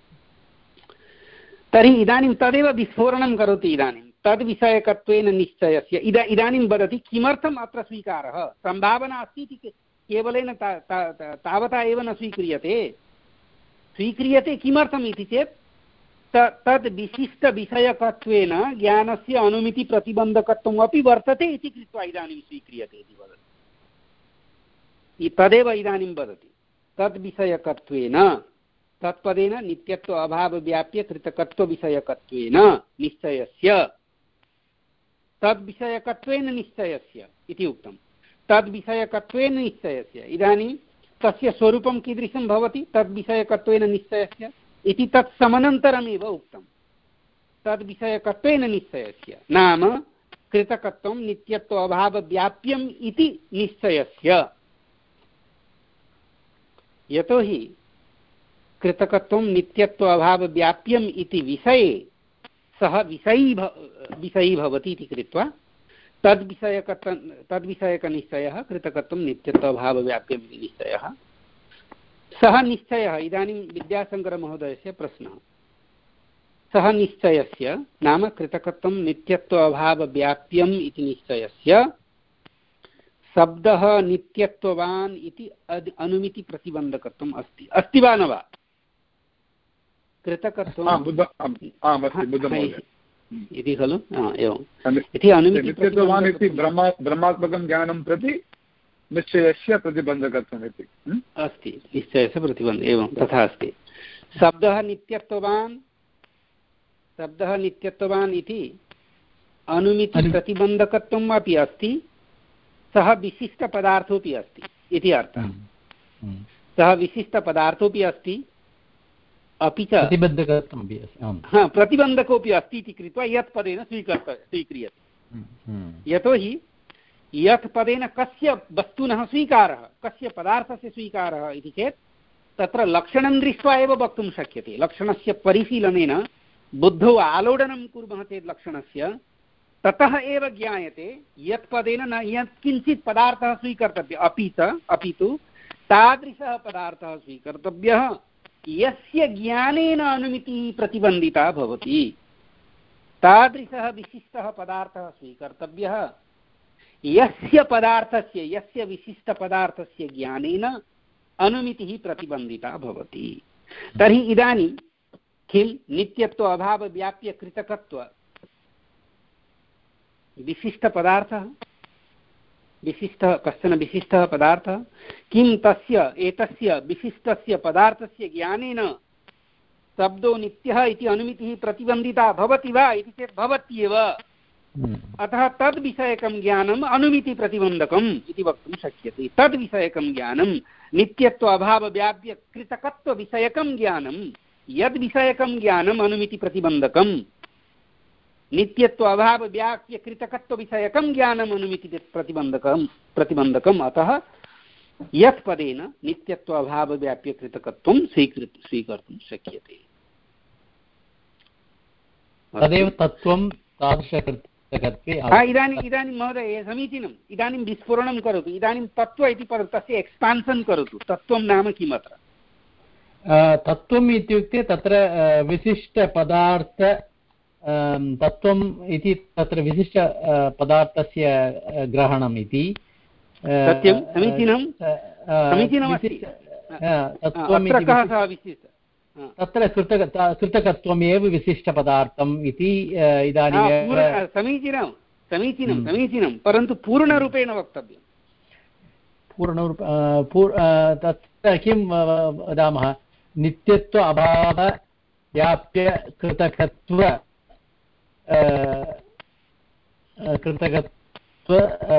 तर्हि इदानीं तदेव विस्फोरणं करोति इदानीं तद्विषयकत्वेन निश्चयस्य इद इदानीं वदति किमर्थम् अत्र स्वीकारः सम्भावना अस्ति इति केवलेन ता, ता, ता, तावता एव न स्वीक्रियते स्वीक्रियते किमर्थम् इति चेत् तद् विशिष्टविषयकत्वेन ज्ञानस्य अनुमितिप्रतिबन्धकत्वम् अपि वर्तते इति कृत्वा इदानीं स्वीक्रियते इति वदति तदेव इदानीं वदति तद्विषयकत्वेन तत्पदेन नित्यत्व अभावव्याप्य कृतकत्वविषयकत्वेन निश्चयस्य तद्विषयकत्वेन निश्चयस्य इति उक्तं तद्विषयकत्वेन निश्चयस्य इदानीं तस्य स्वरूपं कीदृशं भवति तद्विषयकत्वेन निश्चयस्य इति तत् समनन्तरमेव उक्तं तद्विषयकत्वेन निश्चयस्य नाम कृतकत्वं नित्यत्व अभावव्याप्यम् इति निश्चयस्य यतोहि कृतकत्वं नित्यत्व अभावव्याप्यम् इति विषये सः विषयी विषयी भवति इति कृत्वा तद्विषयक तद्विषयकनिश्चयः कृतकत्वं नित्यत्व अभावव्याप्यम् इति निश्चयः सः निश्चयः इदानीं विद्याशङ्करमहोदयस्य प्रश्नः सः निश्चयस्य नाम कृतकत्वं नित्यत्व अभावव्याप्यम् इति निश्चयस्य शब्दः नित्यत्ववान् इति अनुमितिप्रतिबन्धकत्वम् अस्ति अस्ति वा न वा कृतकत्वम् इति खलु एवम् इति अनुमितिप्रतिबन्धकत्वम् इति ब्रह्मात्मकं ज्ञानं प्रति निश्चयस्य प्रतिबन्धकत्वम् इति अस्ति निश्चयस्य प्रतिबन्ध एवं तथा अस्ति शब्दः नित्यत्ववान् शब्दः नित्यत्ववान् इति अनुमितिप्रतिबन्धकत्वम् अपि अस्ति सः विशिष्टपदार्थोऽपि अस्ति इति अर्थः सः विशिष्टपदार्थोऽपि अस्ति अपि च हा प्रतिबन्धकोऽपि अस्ति इति कृत्वा यत् पदेन स्वीकर्त स्वीक्रियते यतोहि यत् पदेन कस्य वस्तुनः स्वीकारः कस्य पदार्थस्य स्वीकारः इति चेत् तत्र लक्षणं दृष्ट्वा एव वक्तुं शक्यते लक्षणस्य परिशीलनेन बुद्धौ आलोडनं कुर्मः चेत् लक्षणस्य ततः एव ज्ञायते यत् पदेन न यत्किञ्चित् पदार्थः स्वीकर्तव्यः अपि च अपि तु तादृशः पदार्थः स्वीकर्तव्यः यस्य ज्ञानेन अनुमितिः प्रतिबन्धिता भवति तादृशः विशिष्टः पदार्थः स्वीकर्तव्यः यस्य पदार्थस्य यस्य विशिष्टपदार्थस्य ज्ञानेन अनुमितिः प्रतिबन्धिता भवति तर्हि इदानीं किं नित्यत्व अभावव्याप्य कृतकत्व विशिष्टपदार्थः विशिष्टः कश्चन विशिष्टः पदार्थः किं तस्य एतस्य विशिष्टस्य पदार्थस्य ज्ञानेन शब्दो नित्यः इति अनुमितिः प्रतिबन्धिता भवति वा इति चेत् भवत्येव अतः तद्विषयकं ज्ञानम् अनुमितिप्रतिबन्धकम् इति वक्तुं शक्यते तद्विषयकं ज्ञानं नित्यत्व अभावव्याप्य कृतकत्वविषयकं ज्ञानं यद्विषयकं ज्ञानम् अनुमितिप्रतिबन्धकं नित्यत्व अभाव व्याप्य कृतकत्वविषयकं ज्ञानम् अनुमितिप्रतिबन्धकं प्रतिबन्धकम् अतः यत् पदेन नित्यत्व अभाव व्याप्य कृतकत्वं स्वीकृत स्वीकर्तुं शक्यते। तदेव तत्त्वं तादृशकृतकत्वे। इदानीम् इदानीं महोदय समीचीनम्। इदानीं विस्फुरणं करोतु। इदानीं तत्त्व इति पदं तस्य एक्स्पान्सन् करोतु। तत्त्वं नाम किम् अत्र? तत्त्वम् इत्युक्ते तत्र विशिष्टपदार्थ तत्त्वम् इति तत्र विशिष्ट पदार्थस्य ग्रहणम् इति। सत्यं समीचीनं समीचीनमस्ति। तत्र कृतक कृतकत्वमेव विशिष्टपदार्थम् इति इदानीं समीचीनं समीचीनं समीचीनं परन्तु पूर्णरूपेण वक्तव्यं। पूर्णरूप तत्र किं वदामः नित्यत्व अभाव व्याप्य कृतकत्व कृतकत्व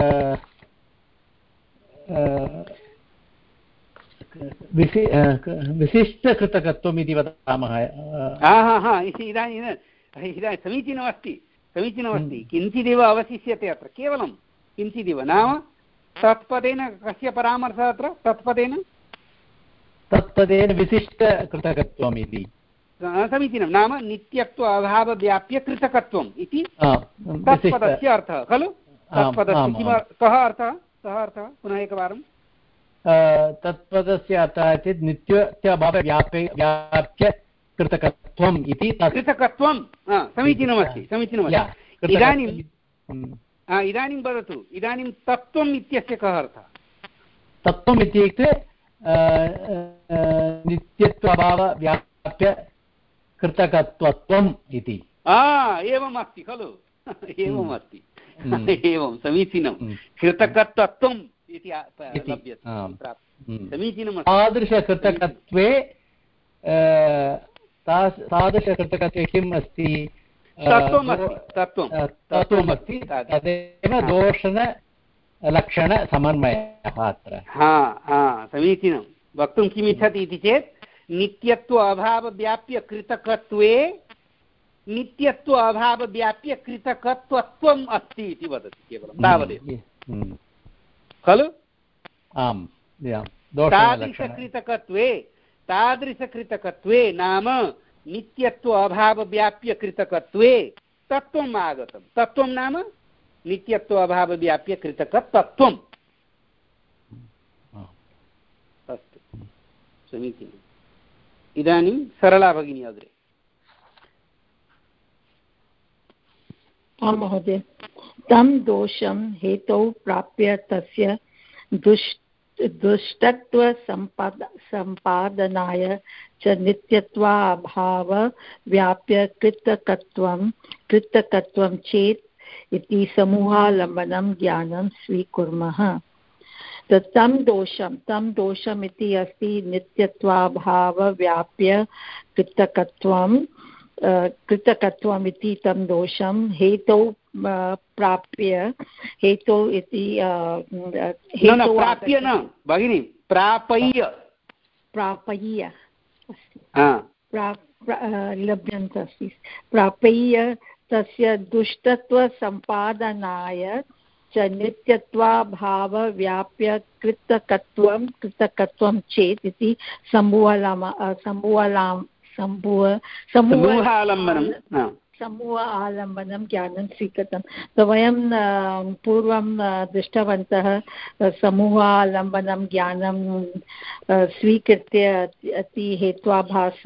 विशिष्टकृतकत्वम् इति वदामः। इदानीं इदानीं समीचीनमस्ति समीचीनमस्ति। किञ्चिदिव अवशिष्यते अत्र, केवलं किञ्चिदिव। नाम तत्पदेन कस्य परामर्शः अत्र? तत्पदेन तत्पदेन विशिष्टकृतकत्वम् इति। समीचीनं। नाम नित्यत्व अभाव व्याप्य कृतकत्वम् इति तत्पदस्य अर्थः खलु? तत्पदस्य कः अर्थः? कः अर्थः? पुनः एकवारं। तत्पदस्य अर्थः चेत् नित्यत्वाभाव व्याप्य व्याप्य कृतकत्वम् इति। कृतकत्वं समीचीनमस्ति समीचीनमस्ति। इदानीं इदानीं वदतु, इदानीं तत्त्वम् इत्यस्य कः अर्थः? तत्त्वम् इत्युक्ते नित्यत्वाभाव व्याप्य कृतकत्वत्वम् इति। एवम् अस्ति खलु? एवम् अस्ति। एवं समीचीनं। कृतकत्वम् इति समीचीनं। तादृशकृतकत्वे तादृशकृतकत्वे किम् अस्ति? तत्त्वमस्ति। तदेव दोषणलक्षणसमन्वयः अत्र। समीचीनं। वक्तुं किमिच्छति इति चेत् नित्यत्व अभाव व्याप्य कृतकत्वे नित्यत्व अभाव व्याप्य कृतकत्वत्वम् अस्ति इति वदति केवलं तावदेव खलु? आम्। तादृशकृतकत्वे तादृशकृतकत्वे नाम नित्यत्व अभाव व्याप्य कृतकत्वे तत्त्वम् आगतं। तत्त्वं नाम नित्यत्व अभाव व्याप्य कृतकत्वम्। अस्तु समीचीनम्। इदानीं सरला भगिनी अग्रे। आं महोदय। तं दोषं हेतौ प्राप्य तस्य दुष्ट दुष्टत्वसम्पाद सम्पादनाय च नित्यत्वाभाव व्याप्य कृतकत्वं कृतकत्वं चेत् इति समूहालम्बनं ज्ञानं स्वीकुर्मः। तं दोषं तं दोषम् इति अस्ति नित्यत्वाभाव व्याप्य कृतकत्वं कृतकत्वम् इति तं दोषं हेतौ प्राप्य हेतौ इति प्राप्य न भगिनी प्रापय्य प्रापय्य लभ्यन्त अस्ति। प्रापय्य तस्य दुष्टत्वसम्पादनाय च नित्यत्वाभाव व्याप्य कृतकत्वं कृतकत्वं चेत् इति समूहलाम समूहलाम समूह समूहालम्बनं समूह आलम्बनं ज्ञानं स्वीकृतं। तो वयं पूर्वं दृष्टवन्तः समूहालम्बनं ज्ञानं स्वीकृत्य अति हेत्वाभास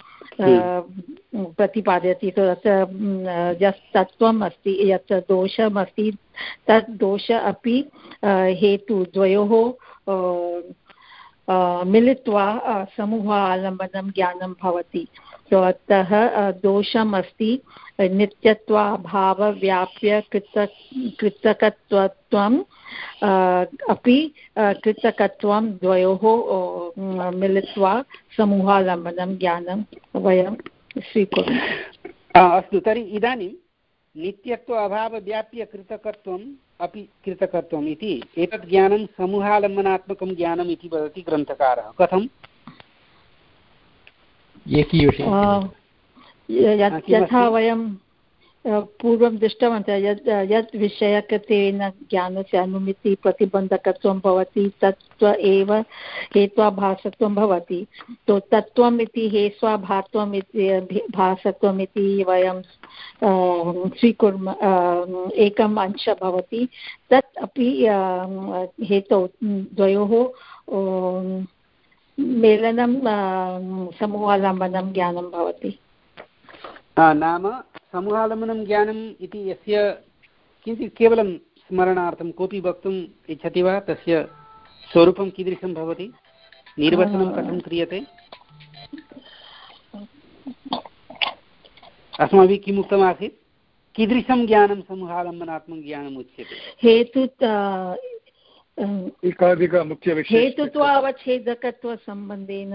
प्रतिपादयति। तत्र यत् तत्त्वम् अस्ति यत् दोषमस्ति तत् दोष अपि हेतु द्वयोः मिलित्वा समूह आलम्बनं ज्ञानं भवति। तो अतः दोषम् अस्ति नित्यत्वाभाव व्याप्य कृत कृतकत्वत्वम् अपि कृतकत्वं द्वयोः मिलित्वा समूहालम्बनं ज्ञानं वयं स्वीकुर्मः। अस्तु तर्हि इदानीं नित्यत्व अभाव व्याप्य कृतकत्वम् अपि कृतकत्वम् इति एतत् ज्ञानं समूहालम्बनात्मकं ज्ञानम् इति वदति ग्रन्थकारः। कथं? यथा वयं पूर्वं दृष्टवन्तः यत् यत् विषयकतेन ज्ञानस्य अनुमिति प्रतिबन्धकत्वं भवति तत्त्व एव हेत्वाभासत्वं भवति तो तत्त्वम् इति हेत्वाभासत्वम् इति भासत्वम् इति वयं स्वीकुर्मः एकम् अंशः भवति तत् अपि हेतौ द्वयोः मेलनं समूहालम्बनं ज्ञानं भवति। नाम समूहालम्बनं ज्ञानम् इति यस्य किञ्चित् केवलं स्मरणार्थं कोऽपि वक्तुम् इच्छति वा? तस्य स्वरूपं कीदृशं भवति, निर्वचनं कथं क्रियते? अस्माभिः किम् उक्तमासीत्? कीदृशं ज्ञानं समूहालम्बनात्मकं ज्ञानम् उच्यते? हेतु हेतुत्वावच्छेदकत्वसम्बन्धेन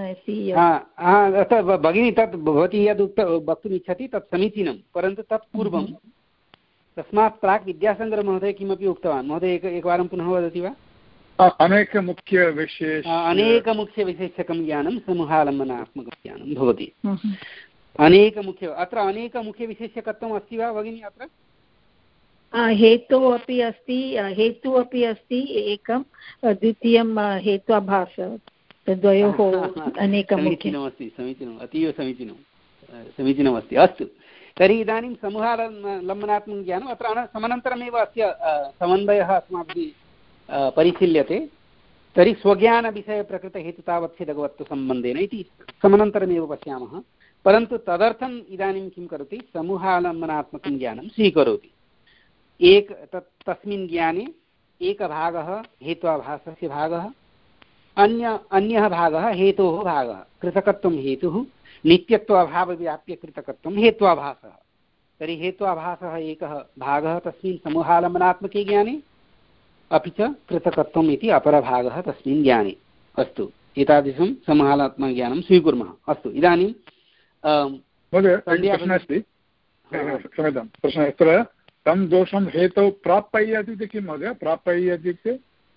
भगिनी तत् भवती यद् उक्त वक्तुम् इच्छति तत् समीचीनं, परन्तु तत् पूर्वं तस्मात् प्राक् विद्यासागरमहोदय किमपि उक्तवान् महोदय एक एकवारं पुनः वदति वा? अनेकमुख्यविशेष अनेकमुख्यविशेषकं ज्ञानं समूहालम्बनात्मकं ज्ञानं भवति। अनेकमुख्य अत्र अनेकमुख्यविशेषकत्वम् अस्ति वा भगिनी? अत्र हेतु अपि अस्ति हेतु अपि अस्ति एकं द्वितीयं हेत्वाभास द्वयोः समीचीनमस्ति समीचीनम् अतीव समीचीनं समीचीनमस्ति। अस्तु तर्हि इदानीं समूहालम्बनात्मकं ज्ञानम् अत्र समनन्तरमेव अस्य समन्वयः अस्माभिः परिशील्यते। तर्हि स्वज्ञानविषयप्रकृतहेतुतावच्छेदकत्वसम्बन्धेन इति समनन्तरमेव पश्यामः, परन्तु तदर्थम् इदानीं किं करोति? समूहालम्बनात्मकं ज्ञानं स्वीकरोति। एक तत् तस्मिन् ज्ञाने एकभागः हेत्वाभासस्य भागः, अन्य अन्यः भागः हेतोः भागः। कृतकत्वं हेतुः, नित्यत्वाभावव्याप्य कृतकत्वं हेत्वाभासः। तर्हि हेत्वाभासः एकः भागः तस्मिन् समूहालम्बनात्मके ज्ञाने, अपि च कृतकत्वम् इति अपरभागः तस्मिन् ज्ञाने। अस्तु, एतादृशं समूहालम्बज्ञानं स्वीकुर्मः। अस्तु, इदानीं प्रश्नः अस्ति, क्षम्यतां प्रश्नः अत्र तं दोषं हेतौ प्रापयति इति किं महोदय? प्रापयति इत्युक्ते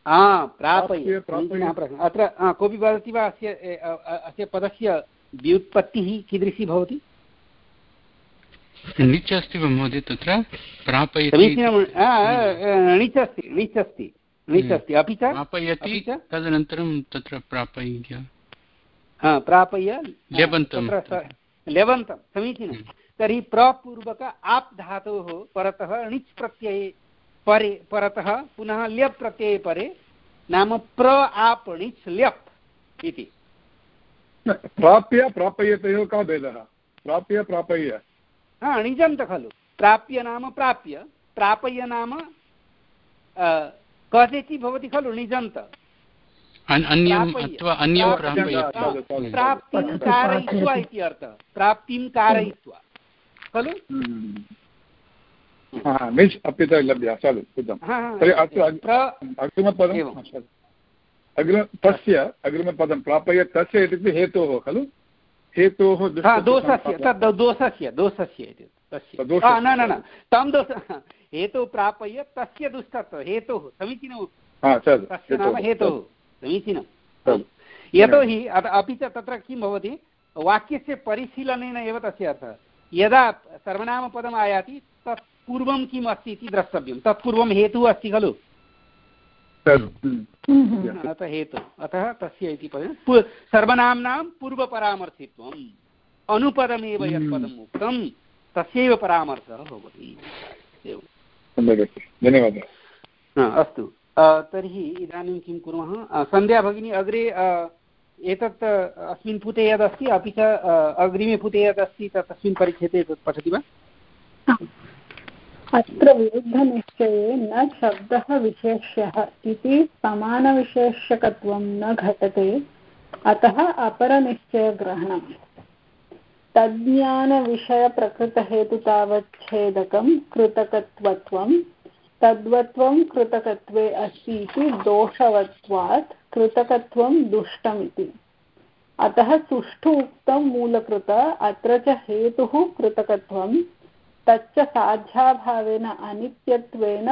अत्र कोऽपि वदति वा अस्य अस्य पदस्य व्युत्पत्तिः कीदृशी भवति? णिच् अस्ति वा महोदय तत्र? प्रापयति णिच् अस्ति णिच् अस्ति णिच् अस्ति अपि च प्रापयति तदनन्तरं तत्र प्रापय्य प्रापय्य लेबन्तं लेबन्तं समीचीनं। तर्हि प्रपूर्वक आप् धातोः परतः णिच् प्रत्यये परे परतः पुनः ल्यप् प्रत्यये परे नाम प्र आप् णिच् ल्यप् इति। प्राप्य प्रापयतयोः का भेदः? प्राप्य प्रापय्य हा णिजन्त खलु। प्राप्य नाम प्राप्य, प्रापय्य नाम कथेति भवति खलु णिजन्त। प्राप्तिं कारयित्वा इति अर्थः, प्राप्तिं कारयित्वा खलु। निच् अपि लभ्य खलु तर्हि अत्र अग्रिमपदं अग्रिम तस्य अग्रिमपदं प्रापय तस्य इत्युक्ते हेतोः खलु। हेतोः दोषस्य तद् दोषस्य दोषस्य इति तस्य न न न तं दोष हेतुः प्रापय तस्य दुष्टत्वं हेतोः समीचीनं तस्य नाम हेतोः समीचीनं। यतोहि अपि च तत्र किं भवति वाक्यस्य परिशीलनेन एव तस्य अर्थः। यदा सर्वनामपदम् आयाति तत् पूर्वं किम् अस्ति इति द्रष्टव्यं। तत्पूर्वं हेतुः अस्ति खलु, अतः हेतु अतः तस्य इति पदं सर्वनाम्नां पूर्वपरामर्शित्वम् अनुपदमेव यत् पदम् उक्तं तस्यैव परामर्शः भवति। धन्यवादः। अस्तु, तर्हि इदानीं किं कुर्मः? सन्ध्या भगिनी अग्रे एतत् अस्मिन् पुटे यदस्ति अपि च अग्रिमे पुटे यदस्ति तस्मिन् परिच्छेदे पठति वा? अत्र विरुद्धनिश्चये न शब्दः विशेष्यः इति समानविशेष्यकत्वं न घटते, अतः अपरनिश्चयग्रहणम्। तज्ज्ञानविषयप्रकृतहेतुतावच्छेदकं कृतकत्वत्वं तद्वत्वं कृतकत्वे अस्ति इति दोषवत्वात् कृतकत्वं दुष्टमिति। अतः सुष्ठु उक्तं मूलकृत अत्र च हेतुः कृतकत्वं तच्च साध्याभावेन अनित्यत्वेन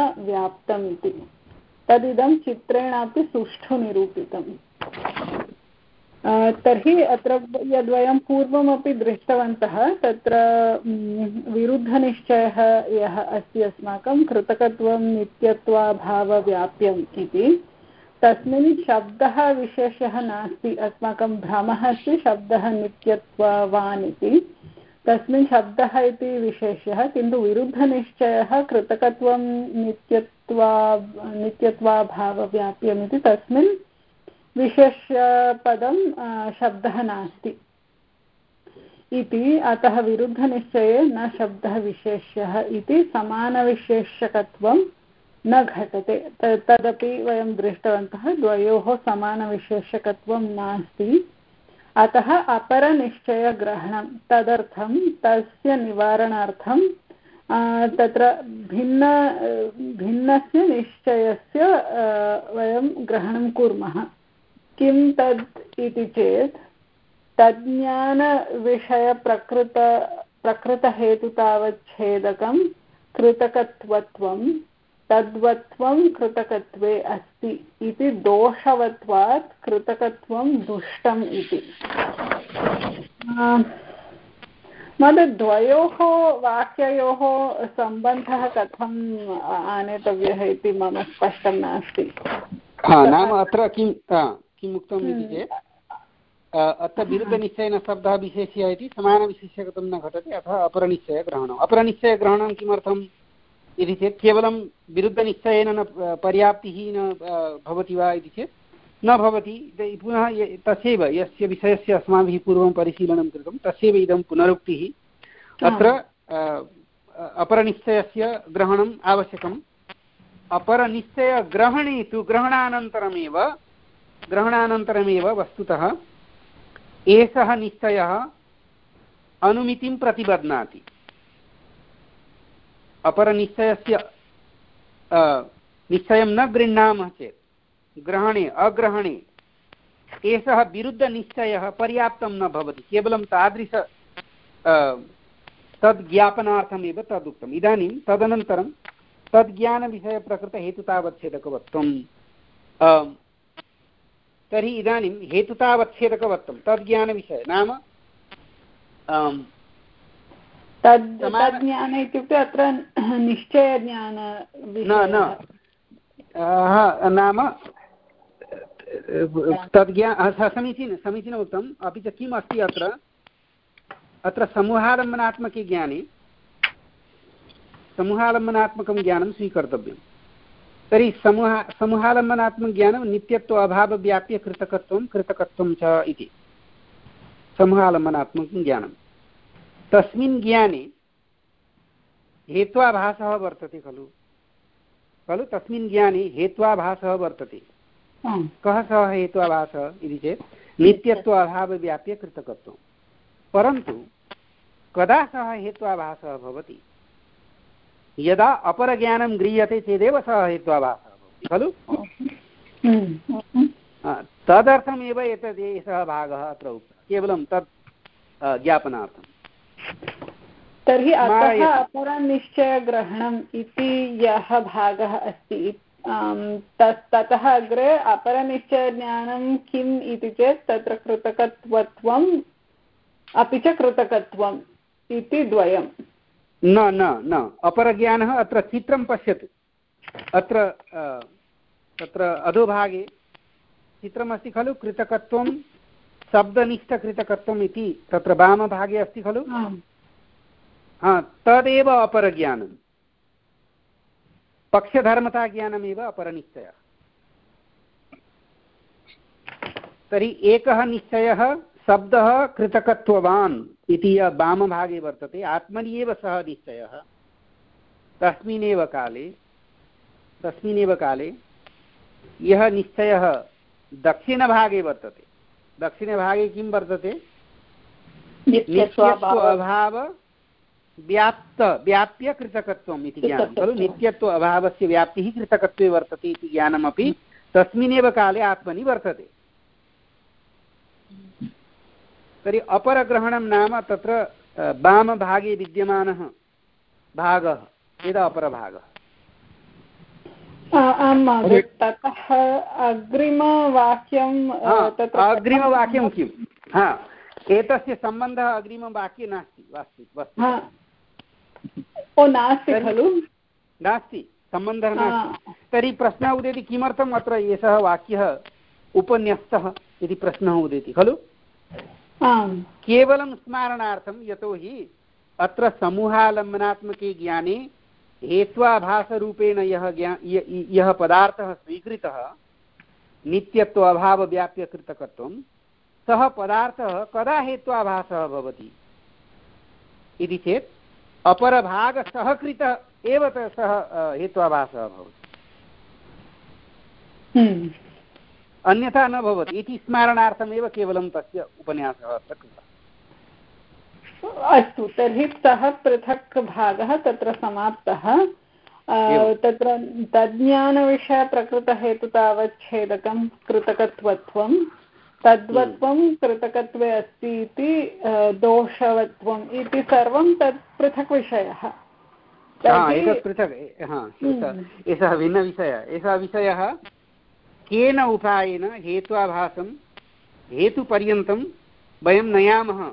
व्याप्तमिति। तदिदं चित्रेणापि सुष्ठु निरूपितम्। तर्हि अत्र यद्वयं पूर्वमपि दृष्टवन्तः तत्र विरुद्धनिश्चयः यः अस्ति अस्माकं कृतकत्वं नित्यत्वाभावव्याप्यम् इति, तस्मिन् शब्दः विशेषः नास्ति। अस्माकं भ्रमः अस्ति शब्दः नित्यत्ववान् इति, तस्मिन् शब्दः इति विशेषः, किन्तु विरुद्धनिश्चयः कृतकत्वं नित्यत्वा नित्यत्वाभावव्याप्यम् इति, तस्मिन् विशेषपदं शब्दः नास्ति इति। अतः विरुद्धनिश्चये न शब्दः विशेष्यः इति समानविशेषकत्वं न घटते। तदपि वयं दृष्टवन्तः, द्वयोः समानविशेषकत्वं नास्ति। अतः अपरनिश्चयग्रहणं, तदर्थं तस्य निवारणार्थं तत्र भिन्न भिन्नस्य निश्चयस्य वयं ग्रहणं कुर्मः। किं तद् इति चेत् तज्ज्ञानविषयप्रकृत प्रकृतहेतुतावच्छेदकं कृतकत्वत्वं तद्वत्वं कृतकत्वे अस्ति इति दोषवत्वात् कृतकत्वं दुष्टम् इति। महोदय, वाक्ययोः सम्बन्धः कथम् आनेतव्यः इति मम स्पष्टं नास्ति। नाम अत्र किं किम् उक्तम् इति चेत् अत्र विरुद्धनिश्चयेन शब्दः विशेष्यः इति समानविशेष्यकत्वं न घटते, अतः अपरनिश्चयग्रहणम्। अपरनिश्चयग्रहणं किमर्थम् इति चेत् केवलं विरुद्धनिश्चयेन न पर्याप्तिः न भवति वा इति चेत् न भवति। पुनः तस्यैव यस्य विषयस्य अस्माभिः पूर्वं परिशीलनं कृतं तस्यैव इदं पुनरुक्तिः। अत्र अपरनिश्चयस्य ग्रहणम् आवश्यकम्। अपरनिश्चयग्रहणे तु ग्रहणानन्तरमेव ग्रहणानन्तरमेव वस्तुतः एषः निश्चयः अनुमितिं प्रतिबध्नाति। अपरनिश्चयस्य निश्चयं न गृह्णामः चेत् ग्रहणे अग्रहणे एषः विरुद्धनिश्चयः पर्याप्तं न भवति। केवलं तादृश तद्ज्ञापनार्थमेव तदुक्तम्। इदानीं तदनन्तरं तद्ज्ञानविषयप्रकृतहेतुतावच्छेदकवत्वं, तर्हि इदानीं हेतुतावच्छेदकवत्वं तद्ज्ञानविषय नाम तद्ज्ञान इत्युक्ते अत्र निश्चयज्ञान नाम तद्ज्ञान समीचीनं समीचीनम् उक्तम्। अपि च किम् अस्ति अत्र अत्र समूहालम्बनात्मके ज्ञाने समूहालम्बनात्मकं ज्ञानं स्वीकर्तव्यं। तर्हि समूह समूहालम्बनात्मकज्ञानं नित्यत्व अभावव्याप्य कृतकत्वं कृतकत्वं च इति समूहालम्बनात्मकं ज्ञानं। तस्मिन् ज्ञाने हेत्वाभासः वर्तते खलु खलु तस्मिन् ज्ञाने हेत्वाभासः वर्तते। कः सः हेत्वाभासः इति चेत् नित्यत्व अभावव्याप्य कृतकत्वं। परन्तु कदा सः हेत्वाभासः भवति? यदा अपरज्ञानं गृह्यते चेदेव सः हेत्वाभासः भवति खलु। तदर्थमेव एतद् एषः भागः अत्र उक्तः, केवलं तत् ज्ञापनार्थम्। तर्हि अतः अपरनिश्चयग्रहणम् इति यः भागः अस्ति ततः अग्रे अपरनिश्चयज्ञानं किम् इति चेत् तत्र कृतकत्वत्वम् अपि च कृतकत्वम् इति द्वयं। न न न अपरज्ञानः अत्र चित्रं पश्यतु। अत्र तत्र अधोभागे चित्रमस्ति खलु, कृतकत्वं शब्दनिष्ठकृतकत्वम् इति तत्र वामभागे अस्ति खलु। हा, तदेव अपरज्ञानं, पक्षधर्मताज्ञानमेव अपरनिश्चयः। तर्हि एकः निश्चयः शब्दः कृतकत्ववान् इति यः वामभागे वर्तते, आत्मनि एव सः निश्चयः। तस्मिन्नेव काले तस्मिन्नेव काले यः निश्चयः दक्षिणभागे वर्तते, दक्षिणभागे किं वर्तते? नित्यत्व अभाव व्याप्त व्याप्य कृतकत्वम् इति ज्ञानं खलु। नित्यत्व अभावस्य व्याप्तिः कृतकत्वे वर्तते इति ज्ञानमपि तस्मिन्नेव काले आत्मनि वर्तते। तर्हि अपरग्रहणं नाम तत्र वामभागे विद्यमानः भागः, यदा अपरभागः। आं महोदय ततः अग्रिमवाक्यं तत्र अग्रिमवाक्यं किं हा एतस्य सम्बन्धः अग्रिमवाक्ये नास्ति वास्तु ओ नास्ति खलु नास्ति सम्बन्धः नास्ति तर्हि प्रश्नः उदेति किमर्थम् अत्र एषः वाक्यः उपन्यस्तः इति प्रश्नः उदेति खलु केवलं स्मारणार्थं यतोहि अत्र समूहालम्बनात्मके ज्ञाने हेत्वाभासरूपेण यः ज्ञा यः पदार्थः स्वीकृतः नित्यत्वाभावव्याप्यकृतकत्वं सः पदार्थः कदा हेत्वाभासः भवति इति चेत् अपरभागसहकृतः एव सः हेत्वाभासः भवति अन्यथा न भवति इति स्मरणार्थमेव केवलं तस्य उपन्यासः अत्र कृतः अस्तु तर्हि सः पृथक् भागः तत्र समाप्तः तत्र तज्ज्ञानविषयप्रकृतहेतुतावच्छेदकं कृतकत्वत्वं तद्वत्वं कृतकत्वे अस्ति इति दोषवत्वम् इति सर्वं तत् पृथक् विषयः एतत् पृथक् एषः भिन्नविषयः एषः विषयः केन उपायेन हेत्वाभासं हेतुपर्यन्तं वयं नयामः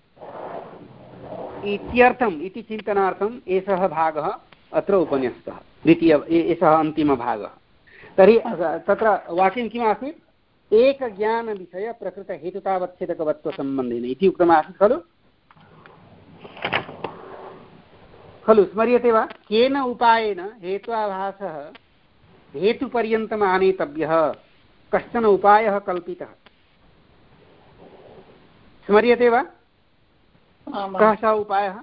इत्यर्थम् इति चिन्तनार्थम् एषः भागः अत्र उपन्यस्तः द्वितीय एषः अन्तिमभागः तर्हि तत्र वाक्यं किमासीत् एकज्ञानविषयप्रकृतहेतुतावच्छेदकवत्वसम्बन्धेन इति उक्तमासीत् खलु खलु स्मर्यते वा केन उपायेन हेत्वाभासः हेतुपर्यन्तम् आनेतव्यः कश्चन उपायः कल्पितः स्मर्यते वा कः सः उपायः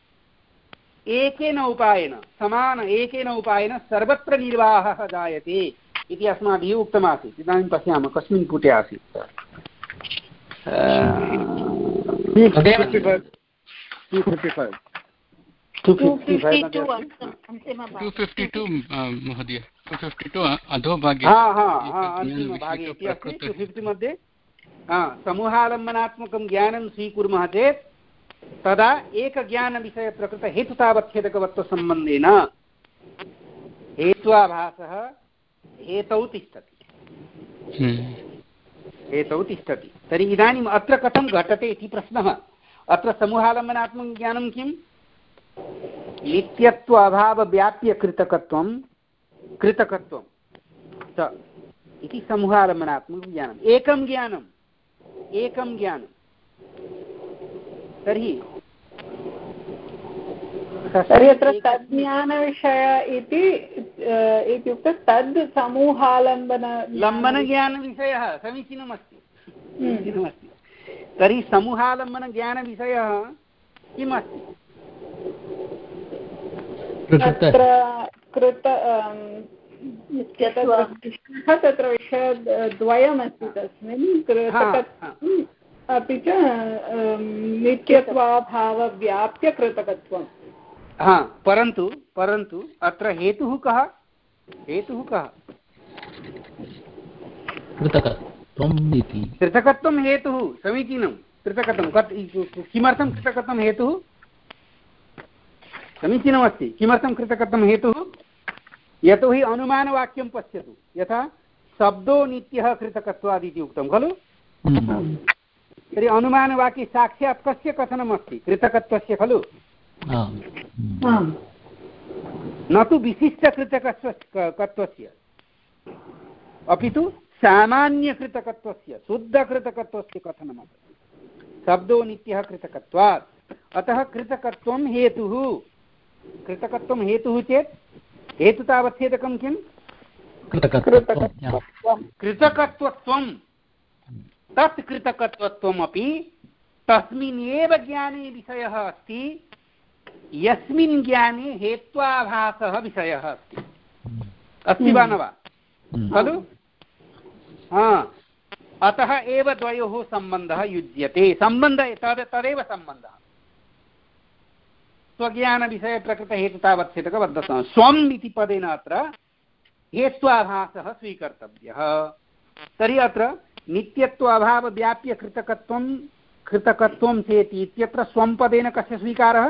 एकेन उपायेन समान एकेन उपायेन सर्वत्र निर्वाहः जायते इति अस्माभिः उक्तमासीत् इदानीं पश्यामः कस्मिन् पुटे आसीत् महोदय अधोभागे अन्तिमभागे इति अस्ति टु फिफ्टि मध्ये समूहालम्बनात्मकं ज्ञानं स्वीकुर्मः चेत् तदा एकज्ञानविषयप्रकृतहेतुतावच्छेदकवत्वसम्बन्धेन हेत्वाभासः हेतौ तिष्ठति हेतौ तिष्ठति तर्हि इदानीम् अत्र कथं घटते इति प्रश्नः अत्र समूहालम्बनात्मकं ज्ञानं किं नित्यत्व अभावव्याप्यकृतकत्वं कृतकत्वं च इति समूहालम्बनात्मकं ज्ञानम् एकं ज्ञानम् एकं ज्ञानं तर्हि तर्हि अत्र तज्ज्ञानविषय इति इत्युक्ते तद् समूहालम्बन लम्बनज्ञानविषयः समीचीनमस्ति समीचीनमस्ति तर्हि समूहालम्बनज्ञानविषयः किम् अस्ति तत्र कृत तत्र विषयद्वयमस्ति तस्मिन् कृतकत्वम् अपि च नित्यत्वाभावव्याप्य कृतकत्वं हा परन्तु परन्तु अत्र हेतुः कः हेतुः कः कृतकत्वम् इति कृतकत्वं हेतुः समीचीनं कृतकत्वं किमर्थं कृतकत्वं हेतुः समीचीनमस्ति किमर्थं कृतकत्वं हेतुः यतोहि अनुमानवाक्यं पश्यतु यथा शब्दो नित्यः कृतकत्वात् इति उक्तं खलु तर्हि अनुमानवाक्ये साक्षात् कस्य कथनमस्ति कृतकत्वस्य खलु न तु विशिष्टकृतकत्वस्य अपि तु सामान्यकृतकत्वस्य शुद्धकृतकत्वस्य कथनमस्ति शब्दो नित्यः कृतकत्वात् अतः कृतकत्वं हेतुः कृतकत्वं हेतुः चेत् हेतुतावच्छेदकं किं कृतकत्वत्वं तत् कृतकत्वत्वमपि तस्मिन्नेव ज्ञाने विषयः अस्ति यस्मिन् ज्ञाने हेत्वाभासः विषयः अस्ति अस्ति वा न वा खलु हा अतः एव द्वयोः सम्बन्धः युज्यते सम्बन्धः तद् तदेव सम्बन्धः स्वज्ञानविषयप्रकृतहेतुतावच्छेदकबद्धः स्वम् इति पदेन अत्र हेत्वाभासः स्वीकर्तव्यः तर्हि अत्र नित्यत्वाभावव्याप्य कृतकत्वं कृतकत्वं चेति इत्यत्र स्वं पदेन कस्य स्वीकारः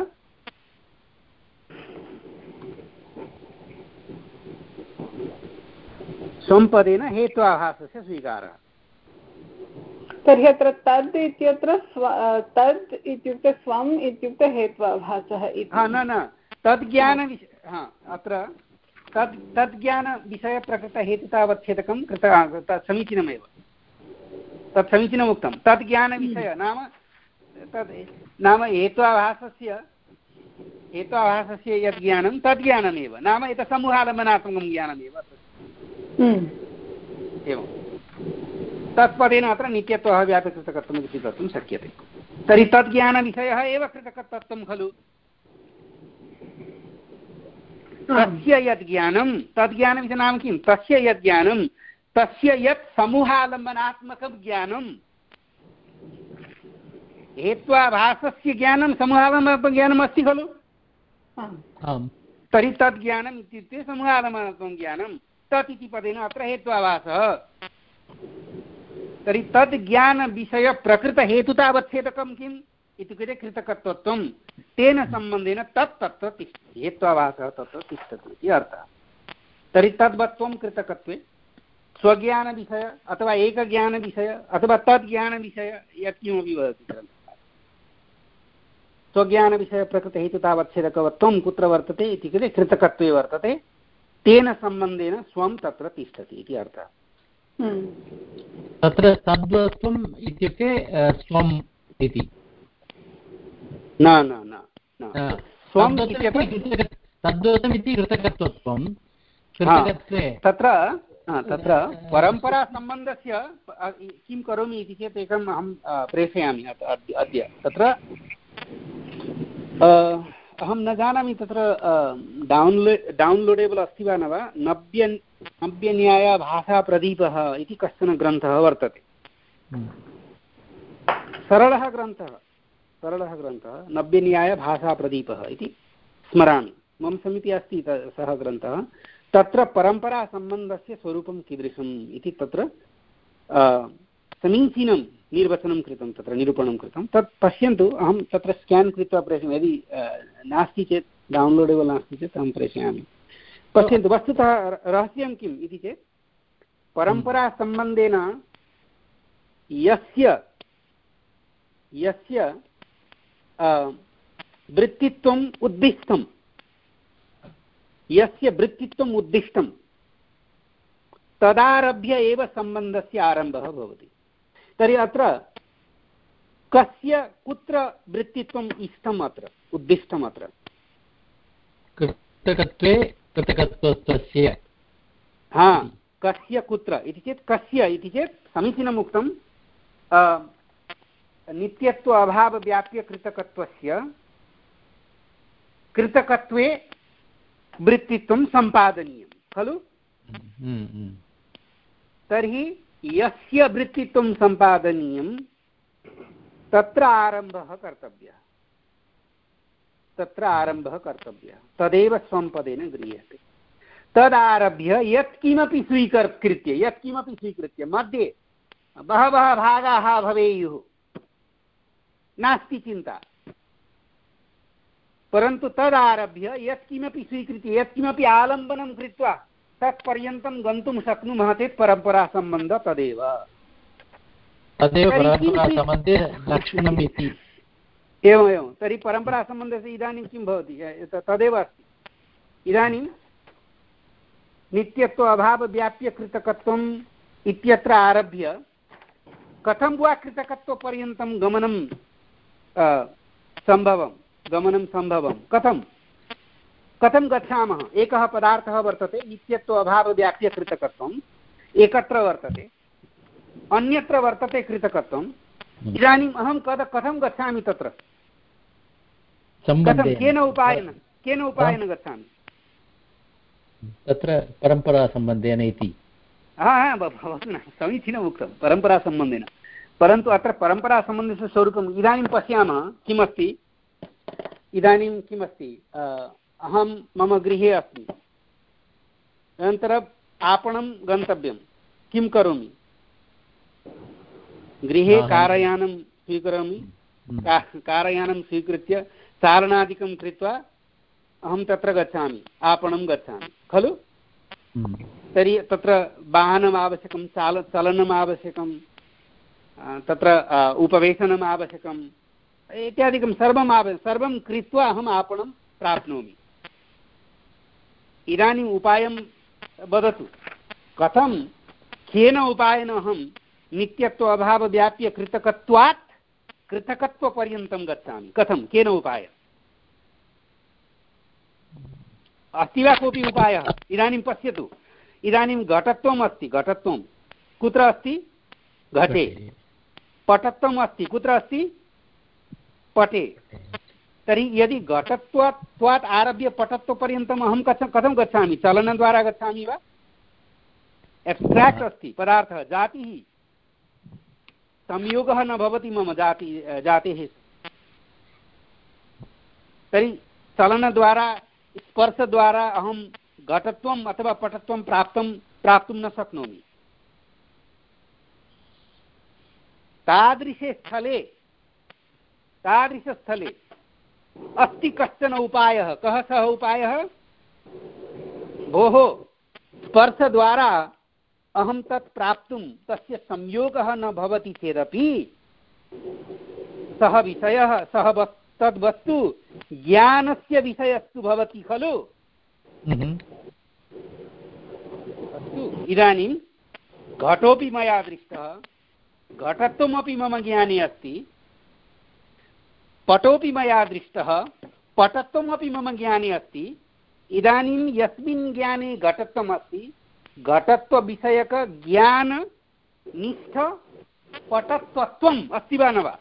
स्वम्पदेन हेत्वाभासस्य स्वीकारः। तर्हि अत्र तद् इत्यत्र तद् इत्युक्ते स्वम् इत्युक्ते हेत्वाभासः इति। हा न न तद्ज्ञानविषय हा अत्र तद् तद्ज्ञानविषयप्रकृतहेतुतावच्छेदकं कृत तत् समीचीनमेव, तत् समीचीनम् उक्तं। तद्ज्ञानविषय नाम तद् नाम हेत्वाभासस्य हेत्वाभासस्य यद् ज्ञानं तद् ज्ञानमेव, नाम एतत् समूहालम्बनात्मकं ज्ञानमेव एवं। तत्पदेन अत्र नित्यत्वः व्यापकृतकत्वम् इति कर्तुं शक्यते। तर्हि तद्ज्ञानविषयः एव कृतकत्वं खलु। तस्य यद् ज्ञानं तद्ज्ञानविषयः नाम किं, तस्य यद् ज्ञानं तस्य यत् समूहालम्बनात्मकं ज्ञानं, हेत्वाभासस्य ज्ञानं समूहालम्बनात्मकं ज्ञानम् अस्ति खलु। तर्हि तद् ज्ञानम् इत्युक्ते समूहालम्बनात्मकं ज्ञानं, तत् इति पदेन अत्र हेत्वाभासः। तर्हि तद् ज्ञानविषयप्रकृतहेतुतावच्छेदकं किम् इत्युक्ते कृतकत्वत्वं, तेन सम्बन्धेन तत् तत्र तिष्ठति, हेत्वाभासः तत्र तिष्ठति इति अर्थः। तर्हि तद्वत्वं कृतकत्वे स्वज्ञानविषय अथवा एकज्ञानविषय अथवा तद्ज्ञानविषय यत्किमपि भवति ग्रन्थः, स्वज्ञानविषयप्रकृतहेतुतावच्छेदकत्वं कुत्र वर्तते इत्युक्ते कृतकत्वे वर्तते, तेन सम्बन्धेन स्वं तत्र तिष्ठति इति अर्थः। तत्र तद्वत्वम् इत्युक्ते स्वम् इति न न न तद्वत्वम् इति कृतकत्वत्वं तत्र तत्र परम्परासम्बन्धस्य किं करोमि इति चेत् एकम् अहं प्रेषयामि अद्य। तत्र अहं न जानामि तत्र डौन्लो डौन्लोडेबल् अस्ति वा न वा, नव्य नव्यन्यायभाषाप्रदीपः इति कश्चन ग्रन्थः वर्तते। सरलः ग्रन्थः सरलः ग्रन्थः नव्यन्यायभाषाप्रदीपः इति स्मरामि, मम समीपे अस्ति सः ग्रन्थः। तत्र परम्परासम्बन्धस्य स्वरूपं कीदृशम् इति तत्र समीचीनं निर्वचनं कृतं, तत्र निरूपणं कृतं। तत् पश्यन्तु, अहं तत्र स्केन् कृत्वा प्रेषयामि, यदि नास्ति चेत् डौन्लोडेबल् नास्ति चेत् अहं प्रेषयामि। पश्यन्तु, वस्तुतः रहस्यं किम् इति चेत् परम्परासम्बन्धेन यस्य यस्य वृत्तित्वम् उद्दिष्टं यस्य वृत्तित्वम् उद्दिष्टं तदारभ्य एव सम्बन्धस्य आरम्भः भवति। तर्हि अत्र कस्य कुत्र वृत्तित्वम् इष्टम्, अत्र उद्दिष्टम्, अत्र कृतकत्वे कृतकत्वस्य हा कस्य कुत्र इति चेत् कस्य इति चेत् समीचीनम् उक्तं, नित्यत्व अभावव्याप्यकृतकत्वस्य कृतकत्वे वृत्तित्वं सम्पादनीयं खलु। तर्हि यस्य वृत्तित्वं सम्पादनीयं तत्र आरम्भः कर्तव्यः तत्र आरम्भः कर्तव्यः तदेव स्वं पदेन गृह्यते। तदारभ्य यत्किमपि स्वीकृत्य यत्किमपि स्वीकृत्य मध्ये बहवः भागाः भवेयुः, नास्ति चिन्ता, परन्तु तदारभ्य यत्किमपि स्वीकृत्य यत्किमपि आलम्बनं कृत्वा तत्पर्यन्तं गन्तुं शक्नुमः चेत् परम्परासम्बन्धः तदेव तदेव परम्परासम्बन्धे लक्षणम् इति। एवम् एवं तर्हि परम्परासम्बन्धस्य इदानीं किं भवति, तदेव अस्ति। इदानीं नित्यत्व अभावव्याप्यकृतकत्वम् इत्यत्र आरभ्य कथं वा कृतकत्वपर्यन्तं गमनं सम्भवं गमनं सम्भवं कथं कथं गच्छामः। एकः पदार्थः वर्तते, नित्यत्व अभावव्याप्यकृतकत्वम् एकत्र वर्तते, अन्यत्र वर्तते कृतकत्वम्। इदानीम् अहं कद कथं गच्छामि तत्र, कथं केन उपायेन केन उपायेन गच्छामि तत्र परम्परासम्बन्धेन इति। हा हा भवतु न, समीचीनम् उक्तं परम्परासम्बन्धेन, परन्तु अत्र परम्परासम्बन्धस्य स्वरूपम् इदानीं पश्यामः किमस्ति। इदानीं किमस्ति, अहं मम गृहे अस्मि, अनन्तरम् आपणं गन्तव्यं, किं करोमि, गृहे कारयानं स्वीकरोमि, कारयानं स्वीकृत्य चालनादिकं कृत्वा अहं तत्र गच्छामि, आपणं गच्छामि खलु। तर्हि तत्र वाहनम् आवश्यकं, चाल चलनम् आवश्यकं, तत्र उपवेशनम् आवश्यकम् इत्यादिकं सर्वम् आव सर्वं कृत्वा अहम् आपणं प्राप्नोमि। इदानीम् उपायं वदतु, कथं केन उपायेन अहं नित्यत्व अभावव्याप्य कृतकत्वात् कृतकत्वपर्यन्तं गच्छामि, कथं केन उपायेन? अस्ति वा कोऽपि उपायः? इदानीं पश्यतु, इदानीं घटत्वम् अस्ति, घटत्वं कुत्र अस्ति? घटे। पटत्वम् अस्ति, कुत्र अस्ति? पटे। तर्हि यदि घटत्वात् आरभ्य पटत्वपर्यन्तम् अहं कथं गच्छामि? चलनद्वारा गच्छामि वा? एब्स्ट्राक्ट् अस्ति पदार्थः, जातिः, संयोगः न भवति मम जाति जातेः। तर्हि चलनद्वारा स्पर्शद्वारा अहं घटत्वम् अथवा पटत्वं प्राप्तं प्राप्तुं न शक्नोमि। तादृशे स्थले तादृशस्थले अस्ति कश्चन उपायः। कः सः उपायः? भोः, स्पर्शद्वारा अहं तत् प्राप्तुं तस्य संयोगः न भवति चेदपि सः विषयः सः तद्वस्तु ज्ञानस्य विषयस्तु भवति खलु। अस्तु, इदानीं घटोपि मया दृष्टः, घटत्वमपि मम ज्ञाने अस्ति, पटोपि मया दृष्टः, पटत्वमपि मम ज्ञाने अस्ति। इदानीं यस्मिन् ज्ञाने घटत्वम् अस्ति, घटत्वविषयकज्ञाननिष्ठ पटत्वत्वम् अस्ति वा न वा?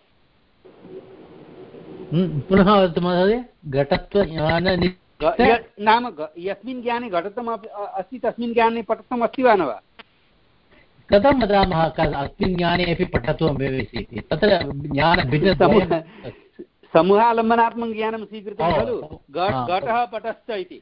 पुनः वदतु महोदय। घटत्वज्ञान नाम यस्मिन् ज्ञाने घटत्वम् अस्ति तस्मिन् ज्ञाने पटत्वम् अस्ति वा न वा? कथं वदामः अस्मिन् ज्ञाने अपि पटत्वं भविष्यति? तत्र ज्ञानभिन्नद्वयं समूहालम्बनात्मकं ज्ञानं स्वीकृतं खलु, घटः पटश्च इति।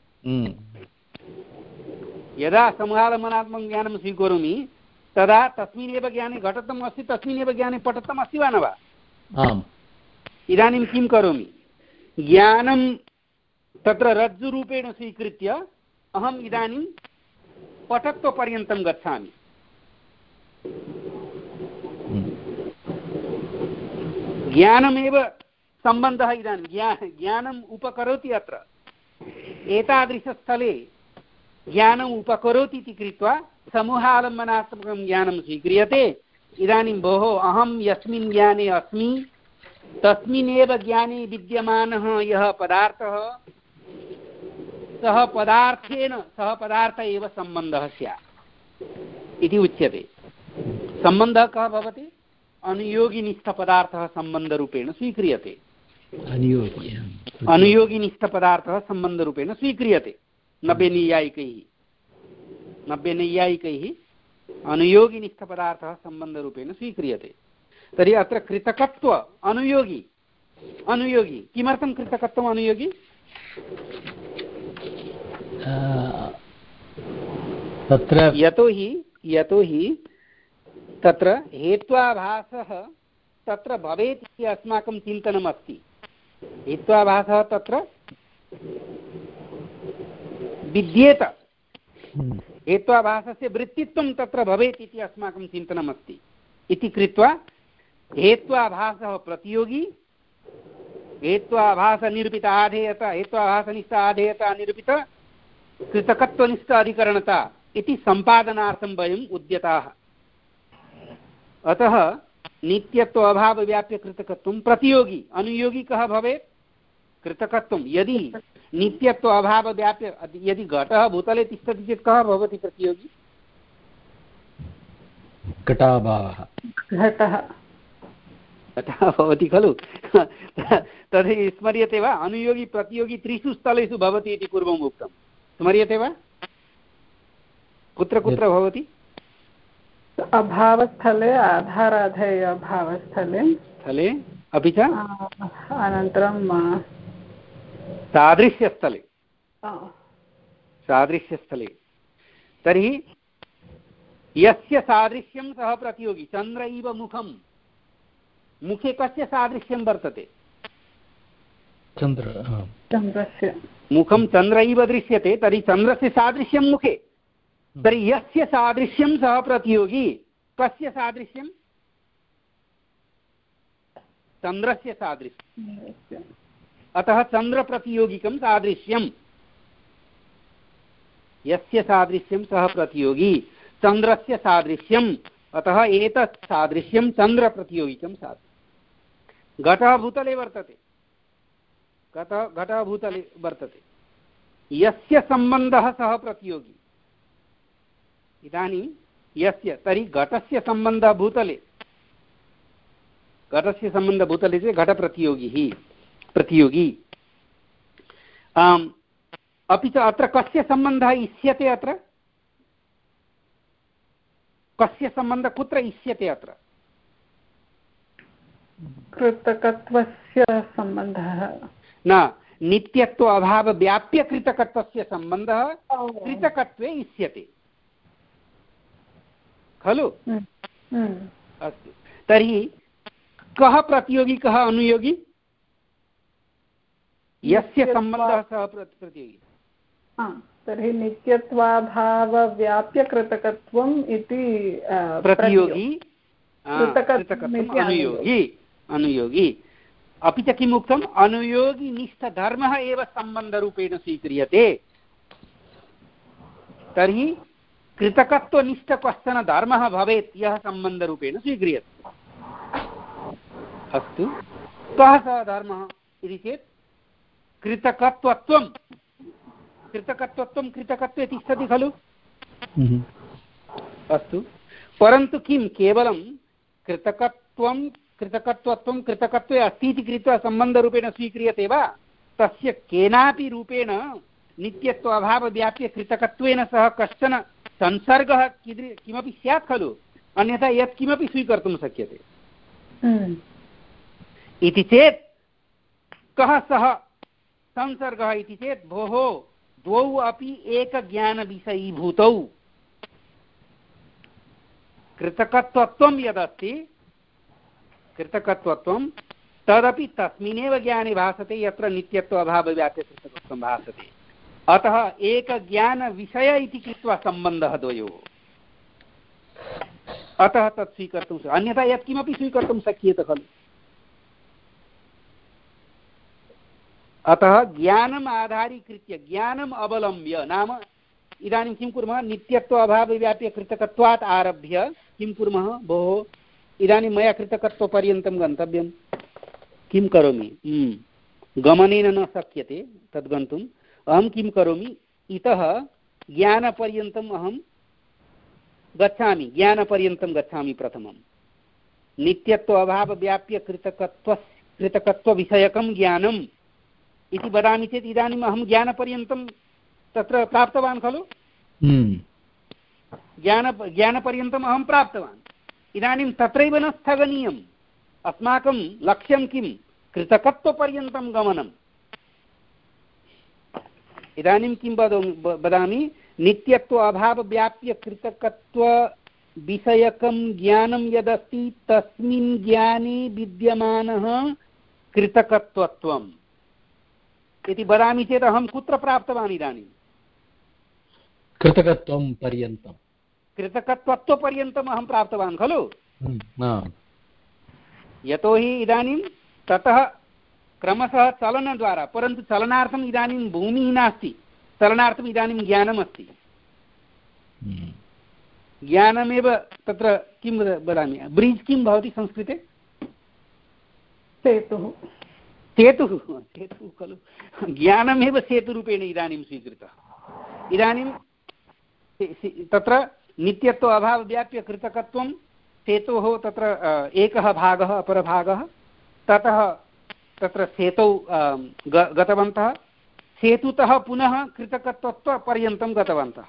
यदा समूहालम्बनात्मकं ज्ञानं स्वीकरोमि तदा तस्मिन्नेव ज्ञाने घटत्वम् अस्ति, तस्मिन्नेव ज्ञाने पटत्वम् अस्ति वा न वा? आम्। इदानीं किं करोमि? ज्ञानं तत्र रज्जुरूपेण स्वीकृत्य अहम् इदानीं पटत्वपर्यन्तं गच्छामि। ज्ञानमेव सम्बन्धः। इदानीं ज्ञा ज्ञानम् उपकरोति। अत्र एतादृशस्थले ज्ञानम् उपकरोति इति कृत्वा समूहालम्बनात्मकं ज्ञानं स्वीक्रियते। इदानीं भोः, अहं यस्मिन् ज्ञाने अस्मि तस्मिन्नेव ज्ञाने विद्यमानः यः पदार्थः, सः पदार्थेन सः पदार्थ एव सम्बन्धः स्यात् इति उच्यते। सम्बन्धः कः भवति? अनुयोगिनिष्ठपदार्थः सम्बन्धरूपेण स्वीक्रियते। अनुयोगिनिष्ठपदार्थः सम्बन्धरूपेण स्वीक्रियते नव्यनैयायिकैः। नव्यनैयायिकैः अनुयोगिनिष्ठपदार्थः सम्बन्धरूपेण स्वीक्रियते। तर्हि अत्र कृतकत्व अनुयोगी अनुयोगी किमर्थं कृतकत्वम् अनुयोगी? तत्र यतोहि यतोहि तत्र हेत्वाभासः तत्र भवेत् इति अस्माकं चिन्तनम् अस्ति। हेत्वाभासः तत्र विद्येत, हेत्वाभासस्य वृत्तित्वं तत्र भवेत् इति अस्माकं चिन्तनम् अस्ति। इति कृत्वा हेत्वाभासः प्रतियोगी, हेत्वाभासनिरूपित आधेयत, हेत्वाभासनिष्ठ आधेयत निरूपित कृतकत्वनिष्ठ अधिकरणता इति सम्पादनार्थं वयम् उद्यताः। अतः नित्यत्व अभाव व्याप्य कृतकत्वं प्रतियोगी। अनुयोगी कः भवेत्? कृतकत्वं। यदि नित्यत्व अभाव व्याप्य यदि घटः भूतले तिष्ठति चेत् कः भवति प्रतियोगी? घटाभावः। घटः घटः भवति खलु। तर्हि स्मर्यते वा? अनुयोगी प्रतियोगी त्रिषु स्थलेषु भवति इति पूर्वम् उक्तं। स्मर्यते वा? कुत्र कुत्र भवति? अभावस्थले, आधाराधेय अभावस्थले स्थले, अपि च अनन्तरं सादृश्यस्थले। सादृश्यस्थले तर्हि यस्य सादृश्यं सः प्रतियोगी। चन्द्र इव मुखं, मुखे कस्य सादृश्यं वर्तते? चन्द्र। चन्द्रस्य मुखं चन्द्र इव दृश्यते, तर्हि चन्द्रस्य सादृश्यं मुखे। तर्हि यस्य सादृश्यं सः प्रतियोगी कस्य सादृश्यं चन्द्रस्य सादृश्यम् अतः चन्द्रप्रतियोगिकं सादृश्यं यस्य सादृश्यं सः प्रतियोगी चन्द्रस्य सादृश्यम् अतः एतत् सादृश्यं चन्द्रप्रतियोगिकं सादृश्यं घटः भूतले वर्तते घटः घटः भूतले वर्तते यस्य सम्बन्धः सः प्रतियोगी इदानीं यस्य तर्हि घटस्य सम्बन्धः भूतले घटस्य सम्बन्धः भूतले चेत् घटप्रतियोगी प्रतियोगी अपि च अत्र कस्य सम्बन्धः इष्यते अत्र कस्य सम्बन्धः कुत्र इष्यते अत्र कृतकत्वस्य सम्बन्धः न नित्यत्व अभाव व्याप्य कृतकत्वस्य सम्बन्धः कृतकत्वे इष्यते खलु अस्तु तर्हि कः प्रतियोगी कः अनुयोगी यस्य सम्बन्धः सः प्रतियोगी तर्हि नित्यत्वाभावव्याप्यकृतकत्वम् इति प्रतियोगी अनुयोगी अनुयोगी अपि च किम् उक्तम् अनुयोगिनिष्ठधर्मः एव सम्बन्धरूपेण स्वीक्रियते तर्हि कृतकत्वनिष्ठ कश्चन धर्मः भवेत् यः सम्बन्धरूपेण स्वीक्रियते अस्तु कः सः धर्मः इति चेत् कृतकत्वत्वं कृतकत्वत्वं कृतकत्वे तिष्ठति खलु अस्तु परन्तु किं केवलं कृतकत्वं कृतकत्वत्वं कृतकत्वे अस्ति इति कृत्वा सम्बन्धरूपेण स्वीक्रियते वा तस्य केनापि रूपेण नित्यत्व अभावव्याप्य कृतकत्वेन सह कश्चन संसर्गः किमपि स्यात् खलु अन्यथा यत् किमपि स्वीकर्तुं शक्यते इति चेत् कः सः संसर्गः इति चेत् भोः द्वौ अपि एकज्ञानविषयीभूतौ कृतकत्वत्वं यदस्ति कृतकत्वत्वं तदपि तस्मिन्नेव ज्ञाने भासते यत्र नित्यत्व अभावव्याप्यकृतकत्वं भासते अतः एकज्ञानविषय इति कृत्वा सम्बन्धः द्वयोः अतः तत् स्वीकर्तुं अन्यथा यत्किमपि स्वीकर्तुं शक्यते खलु अतः ज्ञानम् आधारीकृत्य ज्ञानम् अवलम्ब्य नाम इदानीं किं कुर्मः नित्यत्व अभावव्याप्य कृतकत्वात् आरभ्य किं कुर्मः भोः इदानीं मया कृतकत्वपर्यन्तं गन्तव्यं किं करोमि गमनेन न शक्यते तद् गन्तुम् अहं किं करोमि इतः ज्ञानपर्यन्तम् अहं गच्छामि ज्ञानपर्यन्तं गच्छामि प्रथमं नित्यत्व अभावव्याप्य कृतकत्व कृतकत्वविषयकं ज्ञानम् इति वदामि चेत् इदानीम् अहं ज्ञानपर्यन्तं तत्र प्राप्तवान् खलु ज्ञान ज्ञानपर्यन्तम् अहं प्राप्तवान् इदानीं तत्रैव न स्थगनीयम् अस्माकं लक्ष्यं किं कृतकत्वपर्यन्तं गमनम् इदानीं किं वदामि नित्यत्व अभावव्याप्य कृतकत्वविषयकं ज्ञानं यदस्ति तस्मिन् ज्ञाने विद्यमानः कृतकत्वत्वम् इति वदामि चेत् अहं कुत्र प्राप्तवान् इदानीं कृतकत्वं पर्यन्तं कृतकत्वत्वपर्यन्तम् अहं प्राप्तवान् खलु यतोहि इदानीं ततः क्रमशः चलनद्वारा परन्तु चलनार्थम् इदानीं भूमिः नास्ति चलनार्थम् इदानीं ज्ञानमस्ति ज्ञानमेव तत्र किं वदामि ब्रिड्ज् किं भवति संस्कृते सेतुः सेतुः सेतुः खलु ज्ञानमेव सेतुरूपेण इदानीं स्वीकृतः इदानीं तत्र नित्यत्व अभावव्याप्य कृतकत्वं सेतोः तत्र एकः भागः अपरभागः ततः तत्र सेतौ गतवन्तः सेतुतः पुनः कृतकत्वपर्यन्तं गतवन्तः